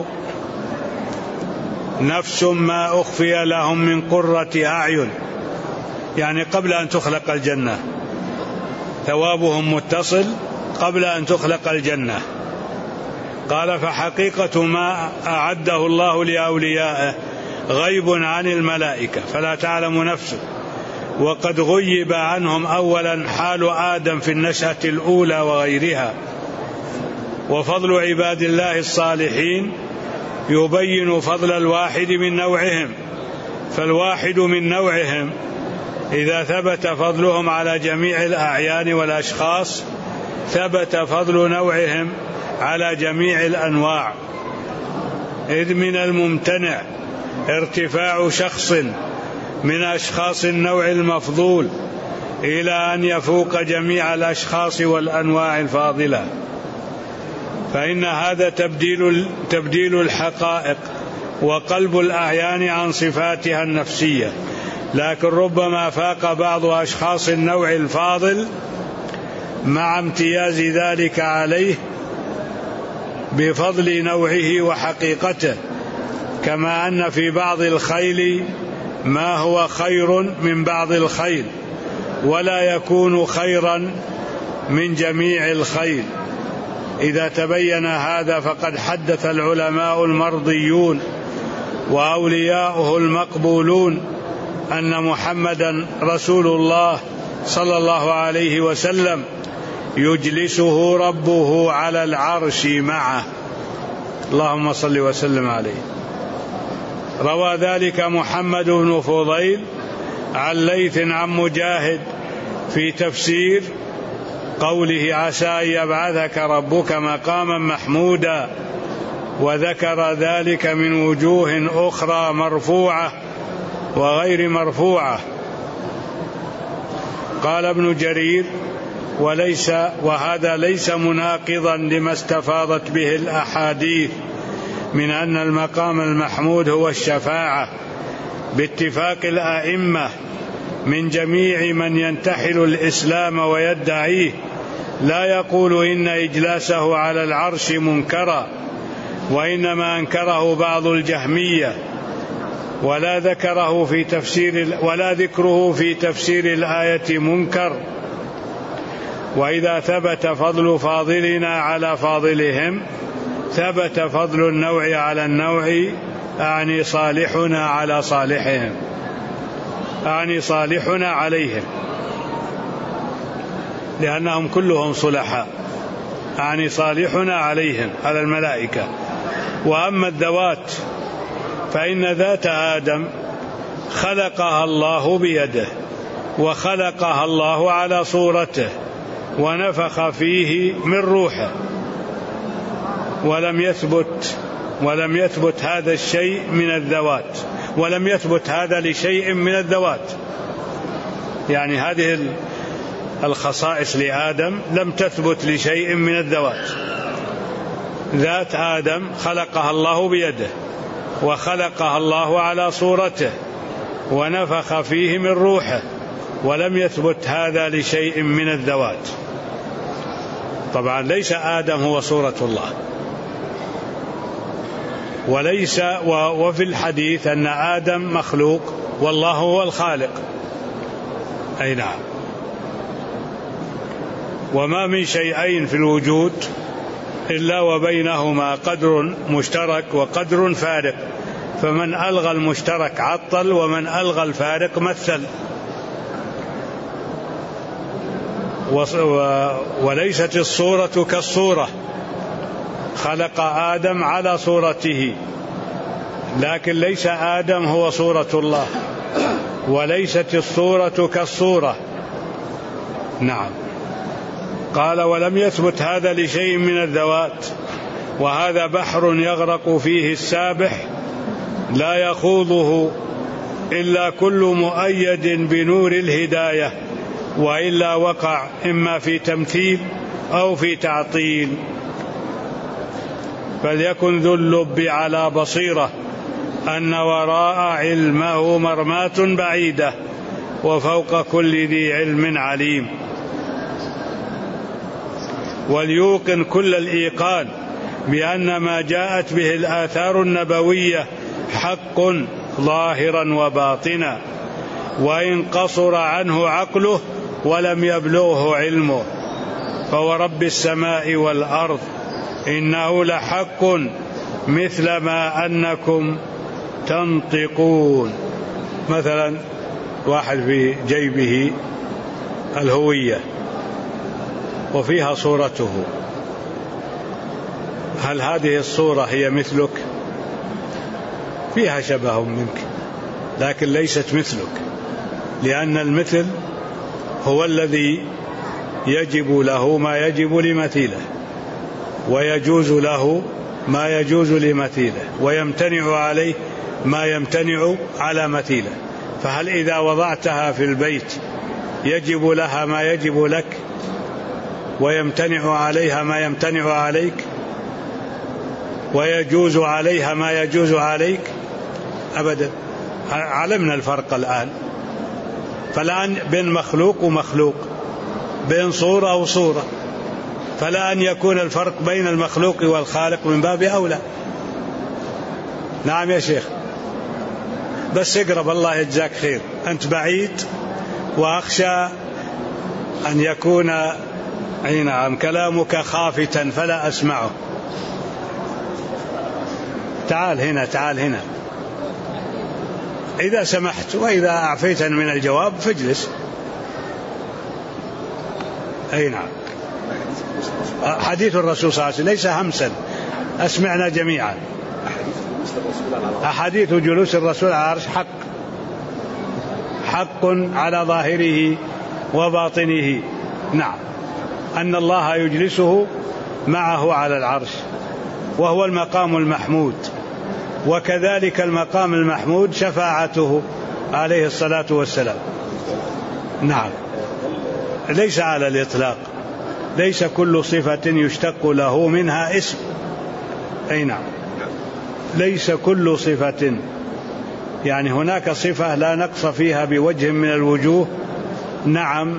نفس ما أخفي لهم من قرة أعين، يعني قبل أن تخلق الجنة، ثوابهم متصل قبل أن تخلق الجنة. قال فحقيقة ما أعده الله لأوليائه غيب عن الملائكة فلا تعلم نفسه، وقد غيب عنهم أولا حال آدم في النشأة الأولى وغيرها. وفضل عباد الله الصالحين يبين فضل الواحد من نوعهم، فالواحد من نوعهم إذا ثبت فضلهم على جميع الأعيان والأشخاص ثبت فضل نوعهم على جميع الأنواع، إذ من الممتنع ارتفاع شخص من أشخاص النوع المفضول إلى أن يفوق جميع الأشخاص والأنواع الفاضلة، فإن هذا تبديل الحقائق وقلب الأعيان عن صفاتها النفسية، لكن ربما فاق بعض أشخاص النوع الفاضل مع امتياز ذلك عليه بفضل نوعه وحقيقته، كما أن في بعض الخيل ما هو خير من بعض الخيل ولا يكون خيرا من جميع الخيل. إذا تبين هذا فقد حدث العلماء المرضيون وأولياؤه المقبولون أن محمدا رسول الله صلى الله عليه وسلم يجلسه ربه على العرش معه، اللهم صل وسلم عليه. روى ذلك محمد بن فضيل عن ليث عن مجاهد في تفسير قوله عسى أن يبعثك ربك مقاما محمودا، وذكر ذلك من وجوه أخرى مرفوعة وغير مرفوعة. قال ابن جرير وهذا ليس مناقضا لما استفاضت به الأحاديث من أن المقام المحمود هو الشفاعة باتفاق الأئمة من جميع من ينتحل الإسلام ويدعيه، لا يقول إن إجلاسه على العرش منكرا، وإنما أنكره بعض الجهمية، ولا ذكره في تفسير الآية منكر، وإذا ثبت فضل فاضلنا على فاضلهم ثبت فضل النوع على النوع، أعني صالحنا على صالحهم، أعني صالحنا عليهم، لأنهم كلهم صلحاء، أعني صالحنا عليهم على الملائكة. وأما الذوات فإن ذات آدم خلقها الله بيده، وخلقها الله على صورته، ونفخ فيه من روحه، ولم يثبت هذا الشيء من الذوات، ولم يثبت هذا لشيء من الذوات. يعني هذه الخصائص لآدم لم تثبت لشيء من الذوات. ذات آدم خلقها الله بيده، وخلقها الله على صورته، ونفخ فيه من روحه، ولم يثبت هذا لشيء من الذوات. طبعا ليس آدم هو صورة الله، وليس وفي الحديث أن آدم مخلوق والله هو الخالق. أي نعم. وما من شيئين في الوجود إلا وبينهما قدر مشترك وقدر فارق، فمن ألغى المشترك عطل، ومن ألغى الفارق مثل. وليست الصورة كالصورة، خلق آدم على صورته، لكن ليس آدم هو صورة الله، وليست الصورة كالصورة. نعم. قال ولم يثبت هذا لشيء من الذوات، وهذا بحر يغرق فيه السابح لا يخوضه إلا كل مؤيد بنور الهداية، وإلا وقع إما في تمثيل أو في تعطيل. فليكن ذو اللب على بصيرة أن وراء علمه مرماة بعيدة، وفوق كل ذي علم عليم. وليوقن كل الإيقان بأن ما جاءت به الآثار النبوية حق ظاهرا وباطنا، وإن قصر عنه عقله ولم يبلغه علمه. فورب السماء والأرض إنه لحق مثل ما أنكم تنطقون. مثلا واحد في جيبه الهوية وفيها صورته، هل هذه الصورة هي مثلك؟ فيها شبه منك لكن ليست مثلك، لأن المثل هو الذي يجب له ما يجب لمثيله، ويجوز له ما يجوز لمثيله، ويمتنع عليه ما يمتنع على مثيله. فهل إذا وضعتها في البيت يجب لها ما يجب لك ويمتنع عليها ما يمتنع عليك ويجوز عليها ما يجوز عليك؟ أبدا. علمنا الفرق الآن. فالآن بين مخلوق ومخلوق، بين صورة وصورة، فلا أن يكون الفرق بين المخلوق والخالق من باب أولى. نعم يا شيخ، بس اقرب الله يجزاك خير، أنت بعيد وأخشى أن يكون نعم كلامك خافتا فلا أسمعه. تعال هنا، تعال هنا إذا سمحت، وإذا أعفيتني من الجواب فاجلس. أي نعم. حديث الرسول صلى الله عليه وسلم ليس همسا، أسمعنا جميعا. أحاديث جلوس الرسول على العرش حق على ظاهره وباطنه. نعم، أن الله يجلسه معه على العرش، وهو المقام المحمود، وكذلك المقام المحمود شفاعته عليه الصلاة والسلام. نعم، ليس على الإطلاق، ليس كل صفة يشتق له منها اسم. أي نعم، ليس كل صفة، يعني هناك صفة لا نقص فيها بوجه من الوجوه. نعم،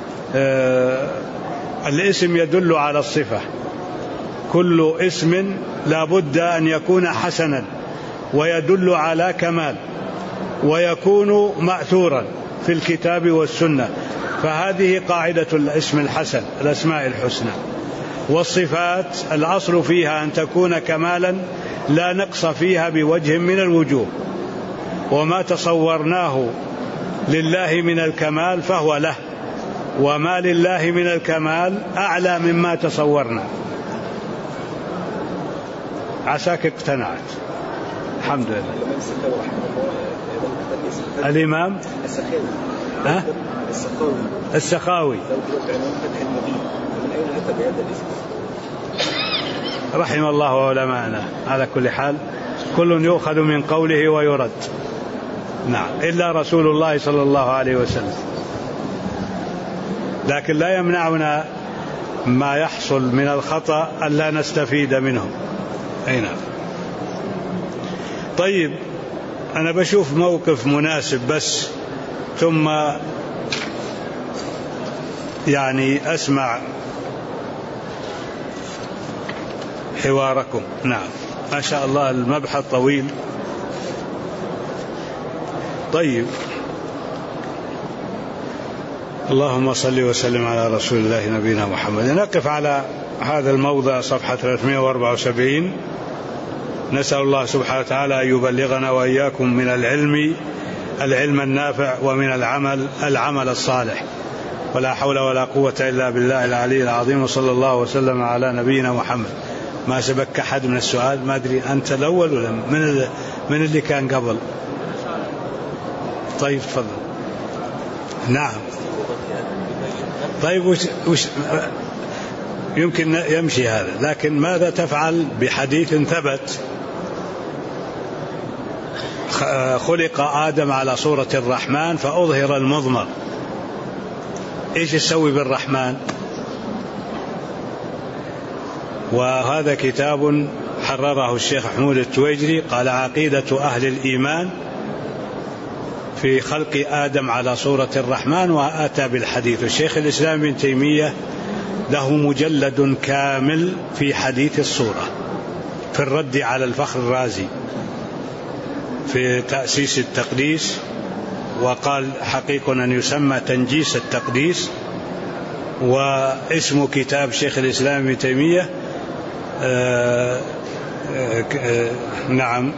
الاسم يدل على الصفة، كل اسم لا بد أن يكون حسنا ويدل على كمال، ويكون مأثورا في الكتاب والسنة، فهذه قاعدة الاسم الحسن، الأسماء الحسنى. والصفات الأصل فيها أن تكون كمالا لا نقص فيها بوجه من الوجوه، وما تصورناه لله من الكمال فهو له، وما لله من الكمال أعلى مما تصورنا. عساك اقتنعت، الحمد لله. الإمام السخاوي رحم الله علماءنا. على كل حال كل يؤخذ من قوله ويرد، نعم، إلا رسول الله صلى الله عليه وسلم، لكن لا يمنعنا ما يحصل من الخطأ ألا نستفيد منه. أي نعم. طيب، أنا بشوف موقف مناسب بس، ثم يعني أسمع حواركم. نعم، ما شاء الله المبحث طويل. طيب، اللهم صل وسلم على رسول الله نبينا محمد. نقف على هذا الموضع صفحة 374. نسأل الله سبحانه وتعالى أن يبلغنا وإياكم من العلم النافع، ومن العمل الصالح، ولا حول ولا قوة إلا بالله العلي العظيم. وصلى الله وسلم على نبينا محمد. ما سبك أحد من السؤال؟ ما أدري أنت الأول ولا من اللي كان قبل؟ طيب تفضل. نعم. طيب، وش يمكن يمشي هذا، لكن ماذا تفعل بحديث ثبت خلق آدم على صورة الرحمن فأظهر المضمر؟ إيش تسوي بالرحمن؟ وهذا كتاب حرره الشيخ محمود التويجري، قال: عقيدة أهل الإيمان في خلق آدم على صورة الرحمن، وأتى بالحديث. الشيخ الإسلام ابن تيمية له مجلد كامل في حديث الصورة، في الرد على الفخر الرازي في تأسيس التقديس، وقال حقيق أن يسمى تنجيس التقديس. واسم كتاب شيخ الإسلام ابن تيمية نعم،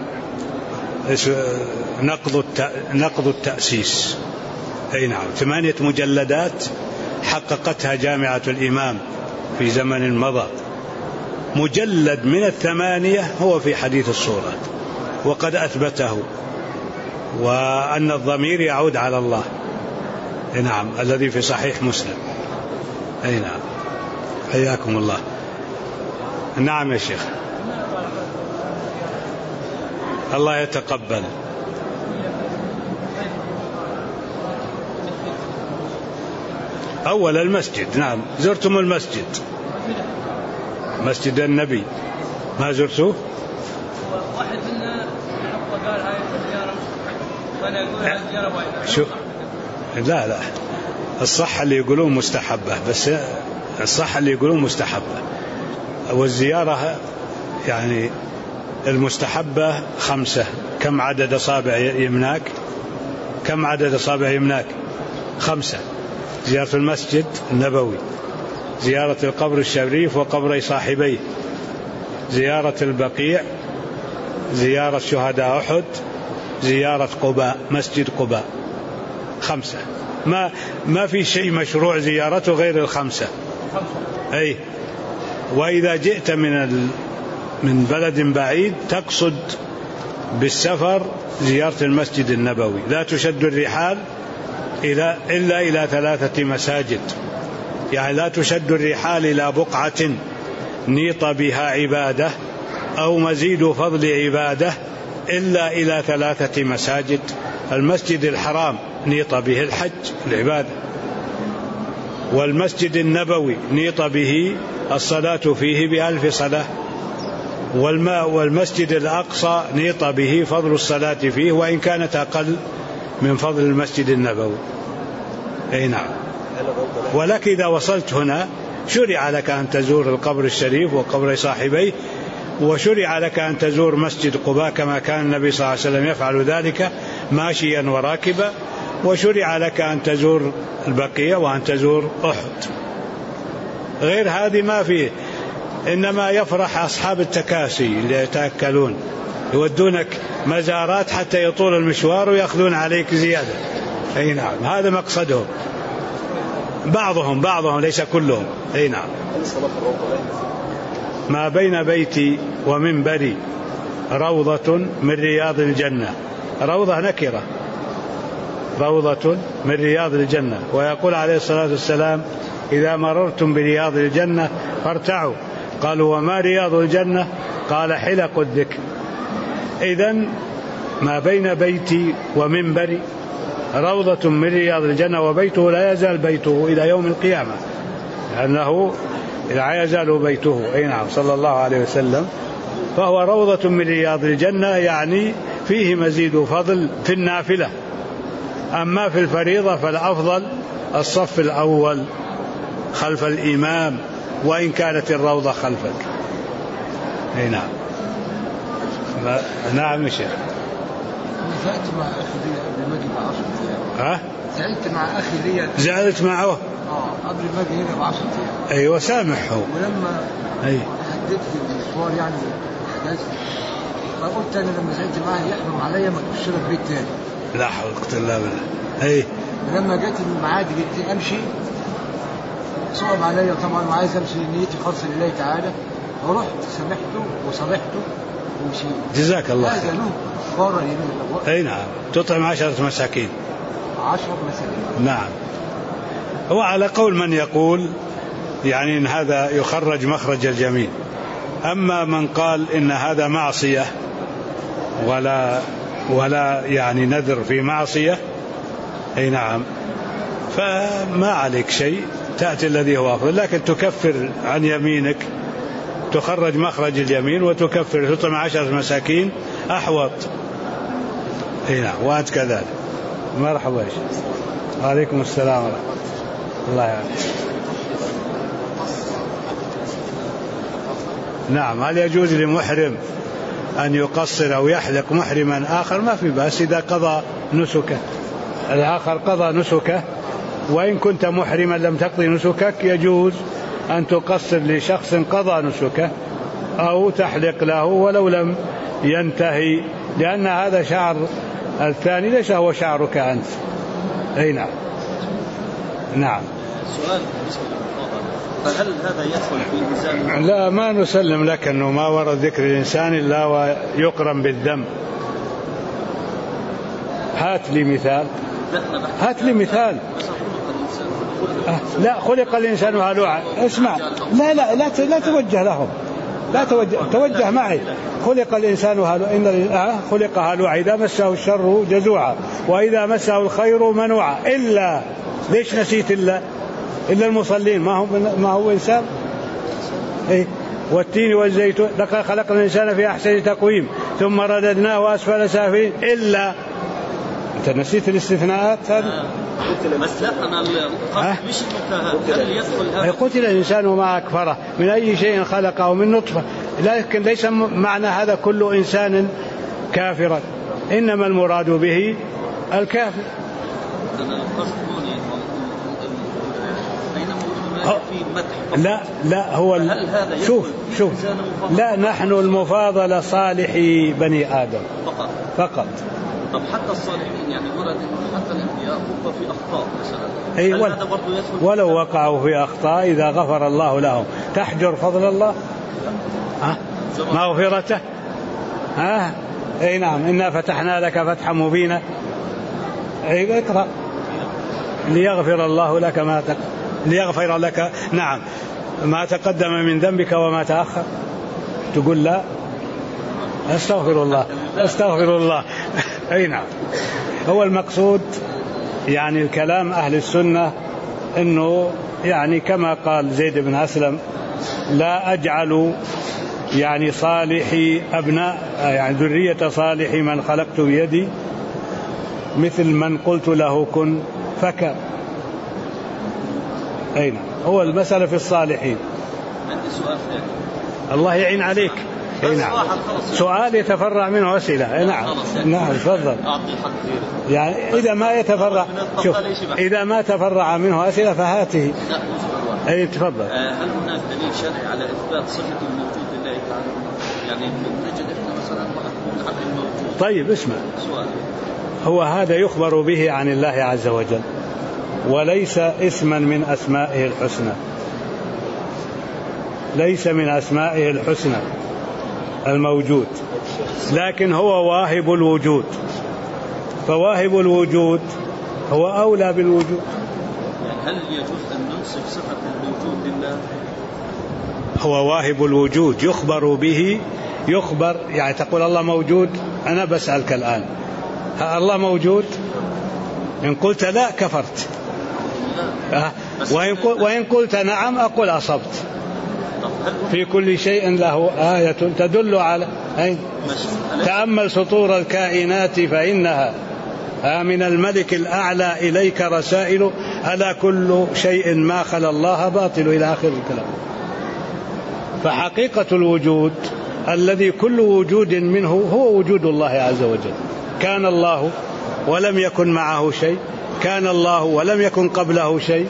نقض التأسيس. أي نعم، 8 مجلدات حققتها جامعة الإمام في زمن مضى. مجلد من 8 هو في حديث الصورة، وقد أثبته، وأن الضمير يعود على الله. أي نعم، الذي في صحيح مسلم. أي نعم، حياكم الله. نعم يا شيخ، الله يتقبل. أول المسجد، نعم، زرتم المسجد، مسجد النبي، ما زرتوه؟ واحد منا قال هاي الزيارة وأنا أقول هاي الزيارة شو؟ لا، الصح اللي يقولون مستحبة، بس الصح اللي يقولون مستحبة. والزيارة يعني المستحبة 5. كم عدد أصابع يمناك؟ 5. زيارة المسجد النبوي، زيارة القبر الشريف وقبر صاحبيه، زيارة البقيع، زيارة شهداء أحد، زيارة قباء، مسجد قباء. 5. ما في شيء مشروع زيارته غير 5. أي، وإذا جئت من بلد بعيد تقصد بالسفر زيارة المسجد النبوي. لا تشد الرحال إلا إلى 3 مساجد، يعني لا تشد الرحال إلى بقعة نيط بها عبادة أو مزيد فضل عبادة إلا إلى 3 مساجد. المسجد الحرام نيط به الحج العبادة، والمسجد النبوي نيط به الصلاة فيه ب1000 صلاة، والمسجد الأقصى نيط به فضل الصلاة فيه وإن كانت أقل من فضل المسجد النبوي. أي نعم. ولك إذا وصلت هنا شرع لك أن تزور القبر الشريف وقبر صاحبيه، وشرع لك أن تزور مسجد قباء كما كان النبي صلى الله عليه وسلم يفعل ذلك ماشيا وراكبا، وشرع لك أن تزور البقيع وأن تزور أحد. غير هذه ما فيه. إنما يفرح أصحاب التكاسي اللي يتأكلون يودونك مزارات حتى يطول المشوار ويأخذون عليك زيادة. أي نعم، هذا مقصدهم. بعضهم ليس كلهم. أي نعم. ما بين بيتي ومنبري روضة من رياض الجنة. روضة نكرة، روضة من رياض الجنة. ويقول عليه الصلاة والسلام: إذا مررتم برياض الجنة فارتعوا. قالوا: وما رياض الجنة؟ قال: حلق الذكر. إذن ما بين بيتي ومنبري روضة من رياض الجنة، وبيته لا يزال بيته إلى يوم القيامة، لأنه لا يزال بيته. أي نعم، صلى الله عليه وسلم. فهو روضة من رياض الجنة، يعني فيه مزيد فضل في النافلة. أما في الفريضة فالأفضل الصف الأول خلف الإمام، وإن كانت الروضة خلفك. أي نعم. نعم يا شيخ. زعلت مع أخي لي قبل ما أجي ب10 أيام. زعلت مع أخي لي. زعلت معه؟ قبل ما أجي هنا ب10 أيام. أيوة، سامحه. ولما حددت المشوار يعني حجزت، فقلت أنا لما زعلت معه يحرم عليا ما أخش لك بيت تاني. لا حول ولا قوة إلا بالله. لما جت الميعاد جيت أمشي، صعب عليا طبعا وعايز أمشي نيتي خالصة لله تعالى، ورحت سامحته وصالحته ومشيت. جزاك الله خير. هذا له كفارة يمين. أي نعم، تطعم 10 مساكين. 10 مساكين. نعم. هو على قول من يقول يعني إن هذا يخرج مخرج الجميل. أما من قال إن هذا معصية ولا يعني نذر في معصية، أي نعم، فما عليك شيء، تأتي الذي هو أفضل، لكن تكفر عن يمينك، تخرج مخرج اليمين وتكفر، تطعم 10 مساكين أحوط. أي نعم، وأنت كذلك. مرحبا يا شيخ. وعليكم السلام ورحمة الله يعافيك. نعم. هل يجوز لمحرم أن يقصر أو يحلق محرما آخر؟ ما في بأس إذا قضى نسكه، الآخر قضى نسكه، وإن كنت محرما لم تقضي نسكك يجوز أن تقصر لشخص قضى نسكه أو تحلق له ولو لم ينتهي، لأن هذا شعر الثاني ليس هو شعرك أنت. أي نعم. نعم. سؤال فهل هذا يدخل في الإنسان؟ لا، ما نسلم لك أنه ما ورد ذكر الإنسان إلا ويقرن بالذنب. هات لي مثال. هات لي مثال. لا، خلق الإنسان هلوعا. اسمع، لا توجه لهم، لا توجه معي. خلق الإنسان هلوعا، خلق هلوعا، إذا مسه الشر جزوعا وإذا مسه الخير منوعا. إلا ليش نسيت إلا المصلين؟ ما هو إنسان. إيه؟ والتين والزيتون، لقد خلقنا الإنسان في أحسن تقويم ثم رددناه أسفل سافلين. إلا أنت نسيت الاستثناءات هذه. بس لا، أنا مش هل يدخل هذا؟ قتل الإنسان وما أكفره، من أي شيء خلقه؟ من نطفة. لكن ليس معنى هذا كل إنسان كافرا، إنما المراد به الكافر. لا هو شوف لا، نحن المفاضلة صالحي بني آدم فقط. طب حتى الصالحين يعني ورد حتى الأنبياء وقعوا في أخطاء مثلا. أي ولو وقعوا في أخطاء إذا غفر الله لهم تحجر فضل الله مغفرته. أي نعم. إنا فتحنا لك فتحا مبينا. أي اقرأ ليغفر الله لك ليغفر لك نعم ما تقدم من ذنبك وما تأخر. تقول لا، استغفر الله. أي نعم. هو المقصود يعني الكلام أهل السنة أنه يعني كما قال زيد بن أسلم: لا أجعل يعني صالحي أبناء يعني ذرية صالحي من خلقت بيدي مثل من قلت له كن فكان. أين هو المسألة في الصالحين. عندي سؤال. الله يعين عليك. نعم. سؤال يتفرع منه أسئلة. نعم نعم تفضل. يعني إذا ما يتفرع، شوف إذا ما تفرع منه أسئلة فهاته. أي تفضل. هل هناك دليل شرعي على إثبات صفة الموجود لله تعالى؟ يعني نجد إحنا مثلا عن الموجود. طيب اسمع، سؤال. هو هذا يخبر به عن الله عز وجل وليس اسما من أسمائه الحسنى، ليس من أسمائه الحسنى الموجود، لكن هو واهب الوجود، فواهب الوجود هو أولى بالوجود. هل يجوز أن ننسب صفة الوجود لله؟ هو واهب الوجود يخبر به، يخبر يعني تقول الله موجود، أنا بسألك الآن الله موجود؟ إن قلت لا كفرت، وإن قلت نعم أقول أصبت. في كل شيء له آية تدل على تأمل سطور الكائنات فإنها من الملك الأعلى إليك رسائل، ألا كل شيء ما خلا الله باطل، إلى آخر الكلام. فحقيقة الوجود الذي كل وجود منه هو وجود الله عز وجل. كان الله ولم يكن معه شيء، كان الله ولم يكن قبله شيء.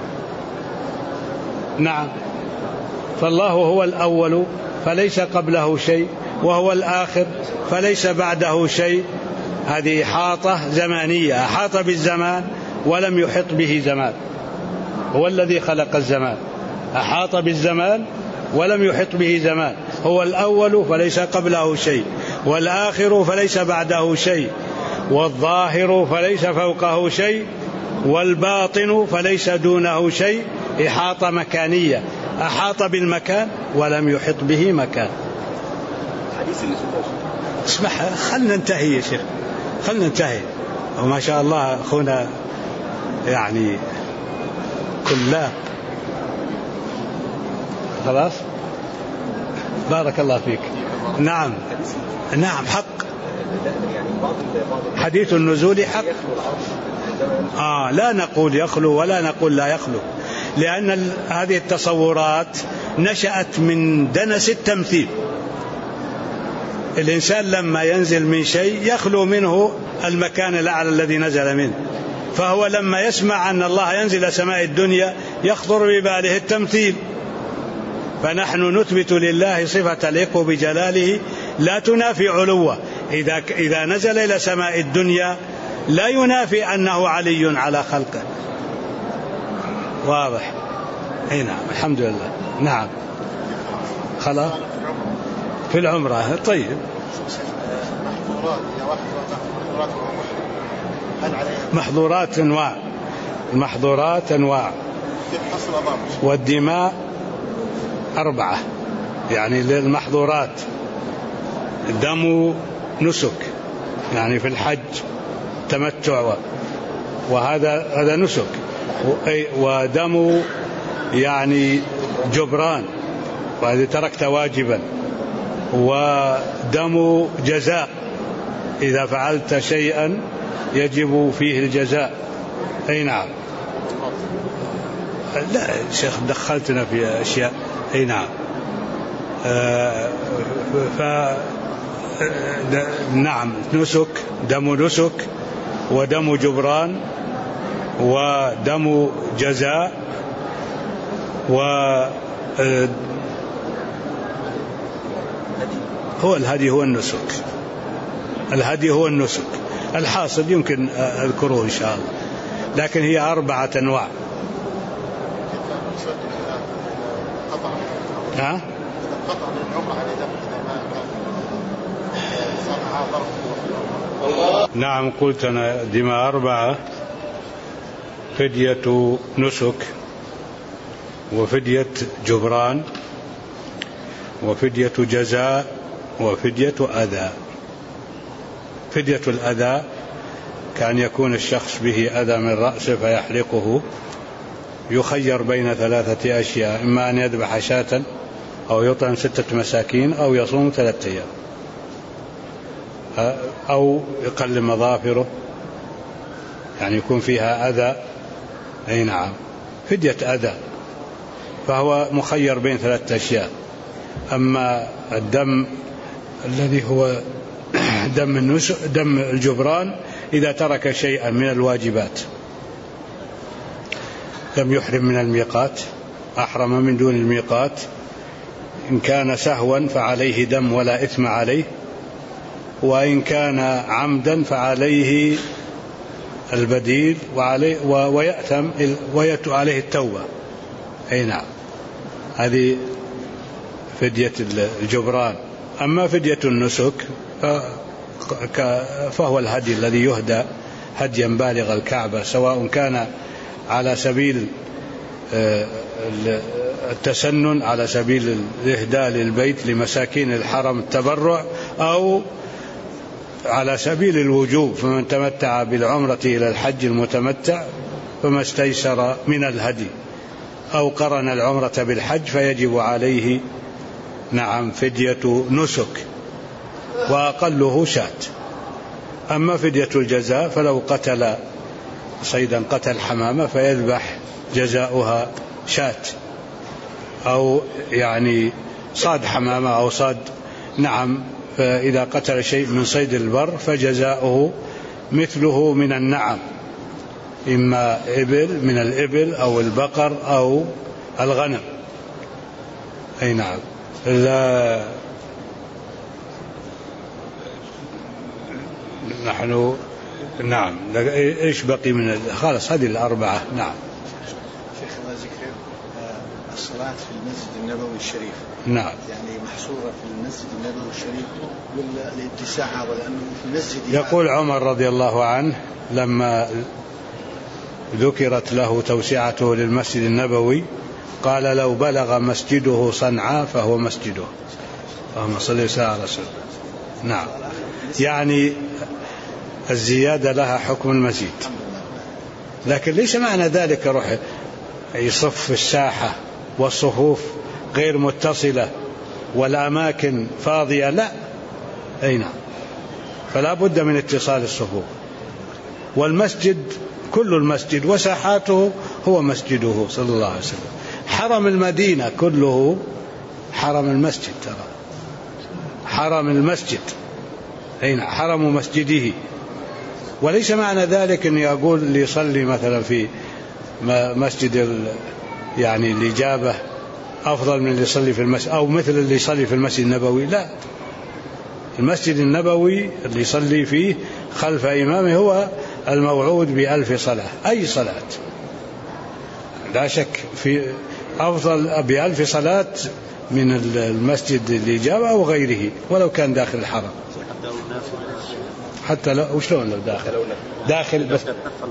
نعم، فالله هو الأول فليس قبله شيء، وهو الآخر فليس بعده شيء. هذه إحاطة زمانية، أحاط بالزمان ولم يحط به زمان، هو الذي خلق الزمان، أحاط بالزمان ولم يحط به زمان. هو الأول فليس قبله شيء، والآخر فليس بعده شيء، والظاهر فليس فوقه شيء، والباطن فليس دونه شيء. إحاطة مكانية، أحاط بالمكان ولم يحط به مكان. اسمح، خلنا ننتهي يا شيخ، خلنا ننتهي. وما شاء الله أخونا يعني كلاب. خلاص بارك الله فيك. نعم نعم حق، حديث النزول حق. لا نقول يخلو ولا نقول لا يخلو، لأن هذه التصورات نشأت من دنس التمثيل. الإنسان لما ينزل من شيء يخلو منه المكان الأعلى الذي نزل منه، فهو لما يسمع أن الله ينزل سماء الدنيا يخطر بباله التمثيل. فنحن نثبت لله صفة تليق بجلاله لا تنافي علوه. إذا نزل إلى سماء الدنيا لا ينافي أنه علي على خلقه. واضح؟ أي نعم، الحمد لله. نعم خلاص في العمرة. طيب محظورات أنواع، المحظورات أنواع، والدماء 4. يعني للمحظورات دم نسك، يعني في الحج تمتع، وهذا نسك، ودم يعني جبران، وهذا تركت واجبا، ودم جزاء إذا فعلت شيئا يجب فيه الجزاء. أي نعم. لا شيخ دخلتنا في أشياء. أي نعم. نعم نسك، دم نسك، ودم جبران، ودم جزاء، هو الهدي هو النسك. الهدي هو النسك. الحاصل يمكن أذكره إن شاء الله، لكن هي 4 أنواع. ها؟ نعم قلت أنا دماء 4: فدية نسك، وفدية جبران، وفدية جزاء، وفدية أذى. فدية الأذى كان يكون الشخص به أذى من رأسه فيحلقه، يخير بين 3 أشياء: إما أن يذبح شاة، أو يطعم 6 مساكين، أو يصوم 3 أيام، أو يقلم مظافره، يعني يكون فيها أذى. أي نعم، فدية أذى، فهو مخير بين 3 أشياء: أما الدم الذي هو دم الجبران إذا ترك شيئا من الواجبات لم يحرم من الميقات، أحرم من دون الميقات. إن كان سهوا فعليه دم ولا إثم عليه، وإن كان عمدا فعليه البديل ويأثم عليه التوبة. أي نعم، هذه فدية الجبران. أما فدية النسك فهو الهدي الذي يهدى هديا بالغ الكعبة، سواء كان على سبيل التسنن، على سبيل الإهداء للبيت لمساكين الحرم التبرع، أو على سبيل الوجوب، فمن تمتع بالعمرة إلى الحج المتمتع فما استيسر من الهدي، أو قرن العمرة بالحج فيجب عليه نعم فدية نسك، وأقله شاة. أما فدية الجزاء فلو قتل صيدا، قتل حمامة، فيذبح جزاؤها شاة، أو يعني صاد حمامة أو صاد نعم، فإذا قتل شيء من صيد البر فجزاؤه مثله من النعم، إما إبل من الإبل أو البقر أو الغنم. أي نعم. نحن نعم، إيش بقي من خلاص هذه الأربعة. نعم. شيخ الله ذكر الصلاة في المسجد النبوي الشريف، نعم، يعني محصورة في المسجد النبوي الشريف ولا الاتساع؟ ولأنه في المسجد يقول عمر رضي الله عنه لما ذكرت له توسعته للمسجد النبوي قال لو بلغ مسجده صنعاء فهو مسجده. اللهم صل وسلم على رسول الله. نعم، يعني الزيادة لها حكم المزيد، لكن ليس معنى ذلك روح يصف الساحة والصفوف غير متصلة والأماكن فاضية، لا. أي نعم، فلا بد من اتصال الصفوف. والمسجد كل المسجد وساحاته هو مسجده صلى الله عليه وسلم. حرم المدينة كله حرم المسجد، ترى حرم المسجد، أي نعم، حرم مسجده. وليس معنى ذلك أن يقول اللي يصلي مثلا في مسجد يعني الإجابة أفضل من اللي يصلي في المسجد، أو مثل اللي يصلي في المسجد النبوي، لا. المسجد النبوي اللي يصلي فيه خلف إمامه هو الموعود ب1000 صلاة، أي صلاة لا شك في أفضل ب1000 صلاة من المسجد الإجابة أو غيره، ولو كان داخل الحرم. حتى لو وشلون لو داخل بس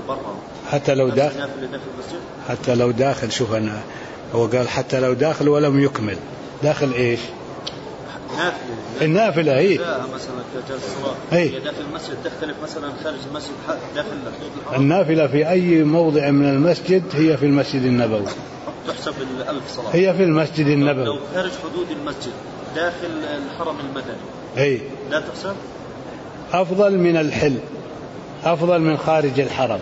حتى لو داخل شوف أنا هو قال حتى لو داخل ولم يكمل. داخل إيش؟ النافلة هي مثلا هي داخل المسجد تختلف مثلا خارج المسجد داخل الحدود. النافلة في أي موضع من المسجد هي في المسجد النبوي، تحسب 1000 صلاة هي في المسجد النبوي. لو خارج حدود المسجد داخل الحرم المدني هي لا تحسب. أفضل من الحل، أفضل من خارج الحرم.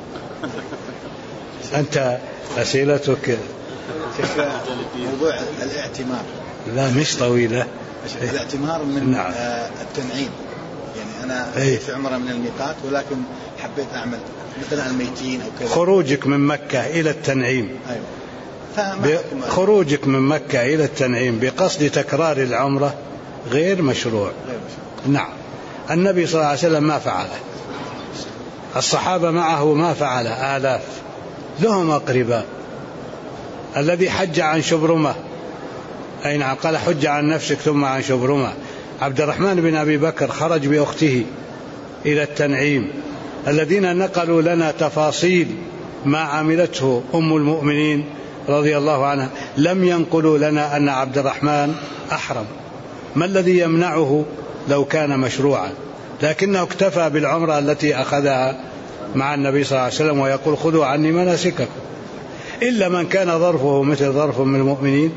أنت أسئلتك موضوع الاعتمار لا مش طويلة. الاعتمار من نعم. التنعيم، يعني أنا في عمرة من الميقات ولكن حبيت أعمل مثلا الميتين أو كذا. خروجك من مكة إلى التنعيم، أيوة. خروجك من مكة إلى التنعيم بقصد تكرار العمرة غير مشروع. نعم، النبي صلى الله عليه وسلم ما فعله، الصحابة معه ما فعله، آلاف لهم أقرباء. الذي حج عن شبرمة، أي نعم، قال حج عن نفسك ثم عن شبرمة. عبد الرحمن بن أبي بكر خرج بأخته إلى التنعيم. الذين نقلوا لنا تفاصيل ما عملته أم المؤمنين رضي الله عنها لم ينقلوا لنا أن عبد الرحمن أحرم. ما الذي يمنعه لو كان مشروعا؟ لكنه اكتفى بالعمرة التي أخذها مع النبي صلى الله عليه وسلم ويقول خذوا عني مناسككم. إلا من كان ظرفه مثل ظرف من المؤمنين،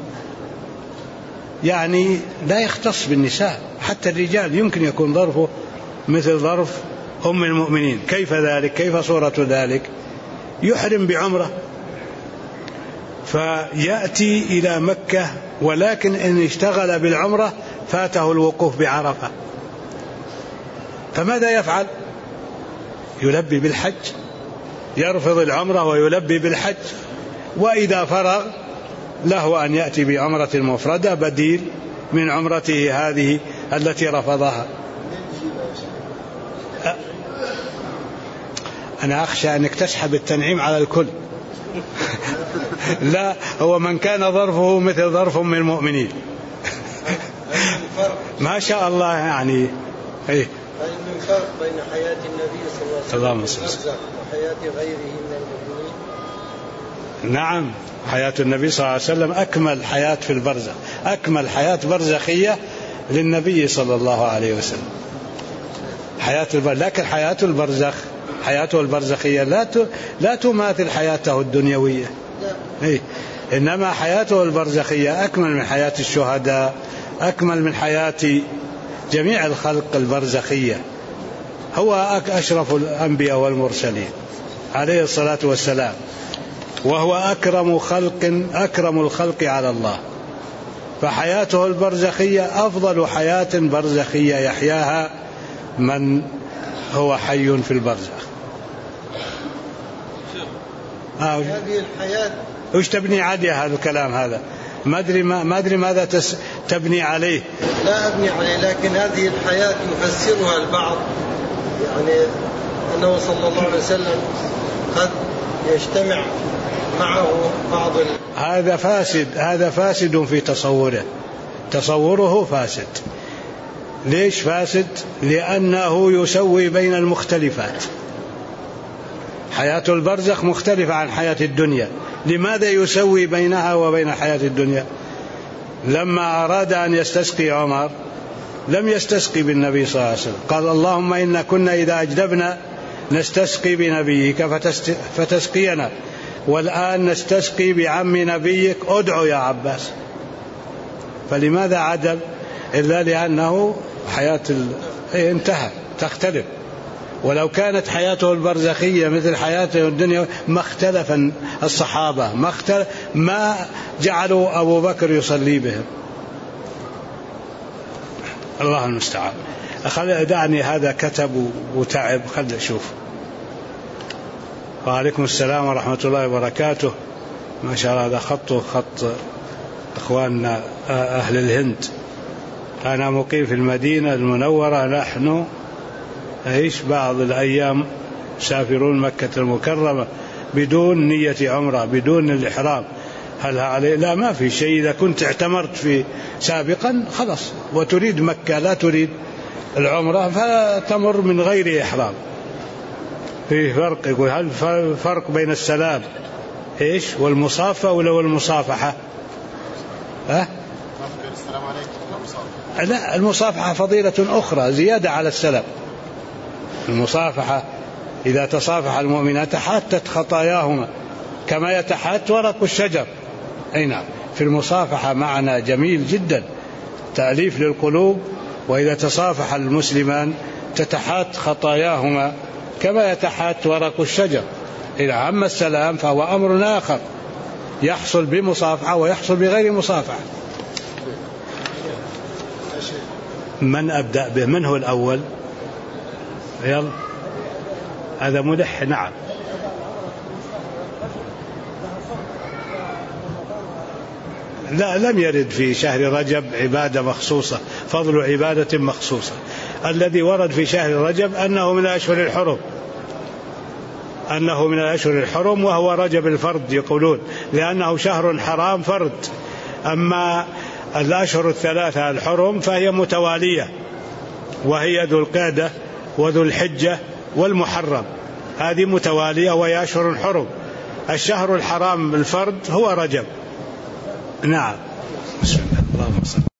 يعني لا يختص بالنساء، حتى الرجال يمكن يكون ظرفه مثل ظرف أم المؤمنين. كيف ذلك؟ كيف صورة ذلك؟ يحرم بعمرة فيأتي إلى مكة ولكن إن اشتغل بالعمرة فاته الوقوف بعرفة، فماذا يفعل؟ يلبي بالحج، يرفض العمرة ويلبي بالحج، وإذا فرغ له أن يأتي بعمرة مفردة بديل من عمرته هذه التي رفضها. أنا أخشى أنك تسحب التنعيم على الكل. لا، هو من كان ظرفه مثل ظرف من المؤمنين. ما شاء الله يعني. إيه؟ من فرق بين حياة النبي صلى الله عليه وسلم وحياة غيره من المؤمنين؟ نعم، حياة النبي صلى الله عليه وسلم أكمل حياة في البرزخ، أكمل حياة برزخية للنبي صلى الله عليه وسلم لكن حياته البرزخية لا تماثل حياته الدنيوية. إيه؟ إنما حياته البرزخية أكمل من حياة الشهداء، أكمل من حياة جميع الخلق البرزخية. هو أشرف الأنبياء والمرسلين عليه الصلاة والسلام، وهو أكرم الخلق على الله، فحياته البرزخية أفضل حياة برزخية يحياها من هو حي في البرزخ. هذه الحياة وش تبني عليه هذا الكلام هذا؟ ما أدري ماذا تبني عليه. لا أبني عليه، لكن هذه الحياة يفسرها البعض، يعني أنه صلى الله عليه وسلم قد يجتمع معه بعض هذا فاسد في تصوره فاسد. ليش فاسد؟ لأنه يسوي بين المختلفات. حياة البرزخ مختلفة عن حياة الدنيا. لماذا يسوي بينها وبين حياة الدنيا؟ لما أراد أن يستسقي عمر لم يستسقي بالنبي صلى الله عليه وسلم، قال اللهم إنا كنا إذا أجدبنا نستسقي بنبيك فتسقينا، والآن نستسقي بعم نبيك ادعو يا عباس. فلماذا عدل؟ إلا لأنه حياة انتهى، تختلف. ولو كانت حياته البرزخية مثل حياته الدنيا ما اختلف الصحابة، ما جعلوا أبو بكر يصلي بهم. الله المستعان. دعني هذا كتب وتعب، خل أشوف. وعليكم السلام ورحمة الله وبركاته. ما شاء الله، هذا خط إخواننا أهل الهند. أنا مقيم في المدينة المنورة، نحن نعيش بعض الأيام سافرون مكة المكرمة بدون نية عمرة، بدون الإحرام. هل عليه؟ لا، ما في شيء. إذا كنت اعتمرت في سابقا خلاص وتريد مكة لا تريد العمرة فتمر من غير إحرام. في فرق. يقول هل فرق بين السلام إيش والمصافة ولا والمصافحة؟ السلام عليكم. لا، المصافحة فضيلة أخرى زيادة على السلام. المصافحة إذا تصافح المؤمنات تحاتت خطاياهما كما يتحات ورق الشجر. أي نعم، في المصافحة معنى جميل جدا، تأليف للقلوب. وإذا تصافح المسلمان تتحات خطاياهما كما يتحات ورق الشجر. إذا أما السلام فهو أمر آخر، يحصل بمصافحة ويحصل بغير مصافحة. من أبدأ به؟ من هو الأول؟ يلا، هذا ملح. نعم. لا، لم يرد في شهر رجب عبادة مخصوصة، فضل عبادة مخصوصة. الذي ورد في شهر رجب أنه من الأشهر الحرم، وهو رجب الفرد يقولون، لأنه شهر حرام فرد. أما الأشهر الثلاثة الحرم فهي متوالية، وهي ذو القعدة وذو الحجة والمحرم، هذه متوالية وهي أشهر حرم. الشهر الحرام الفرد هو رجب. نعم. بسم الله، اللهم صل.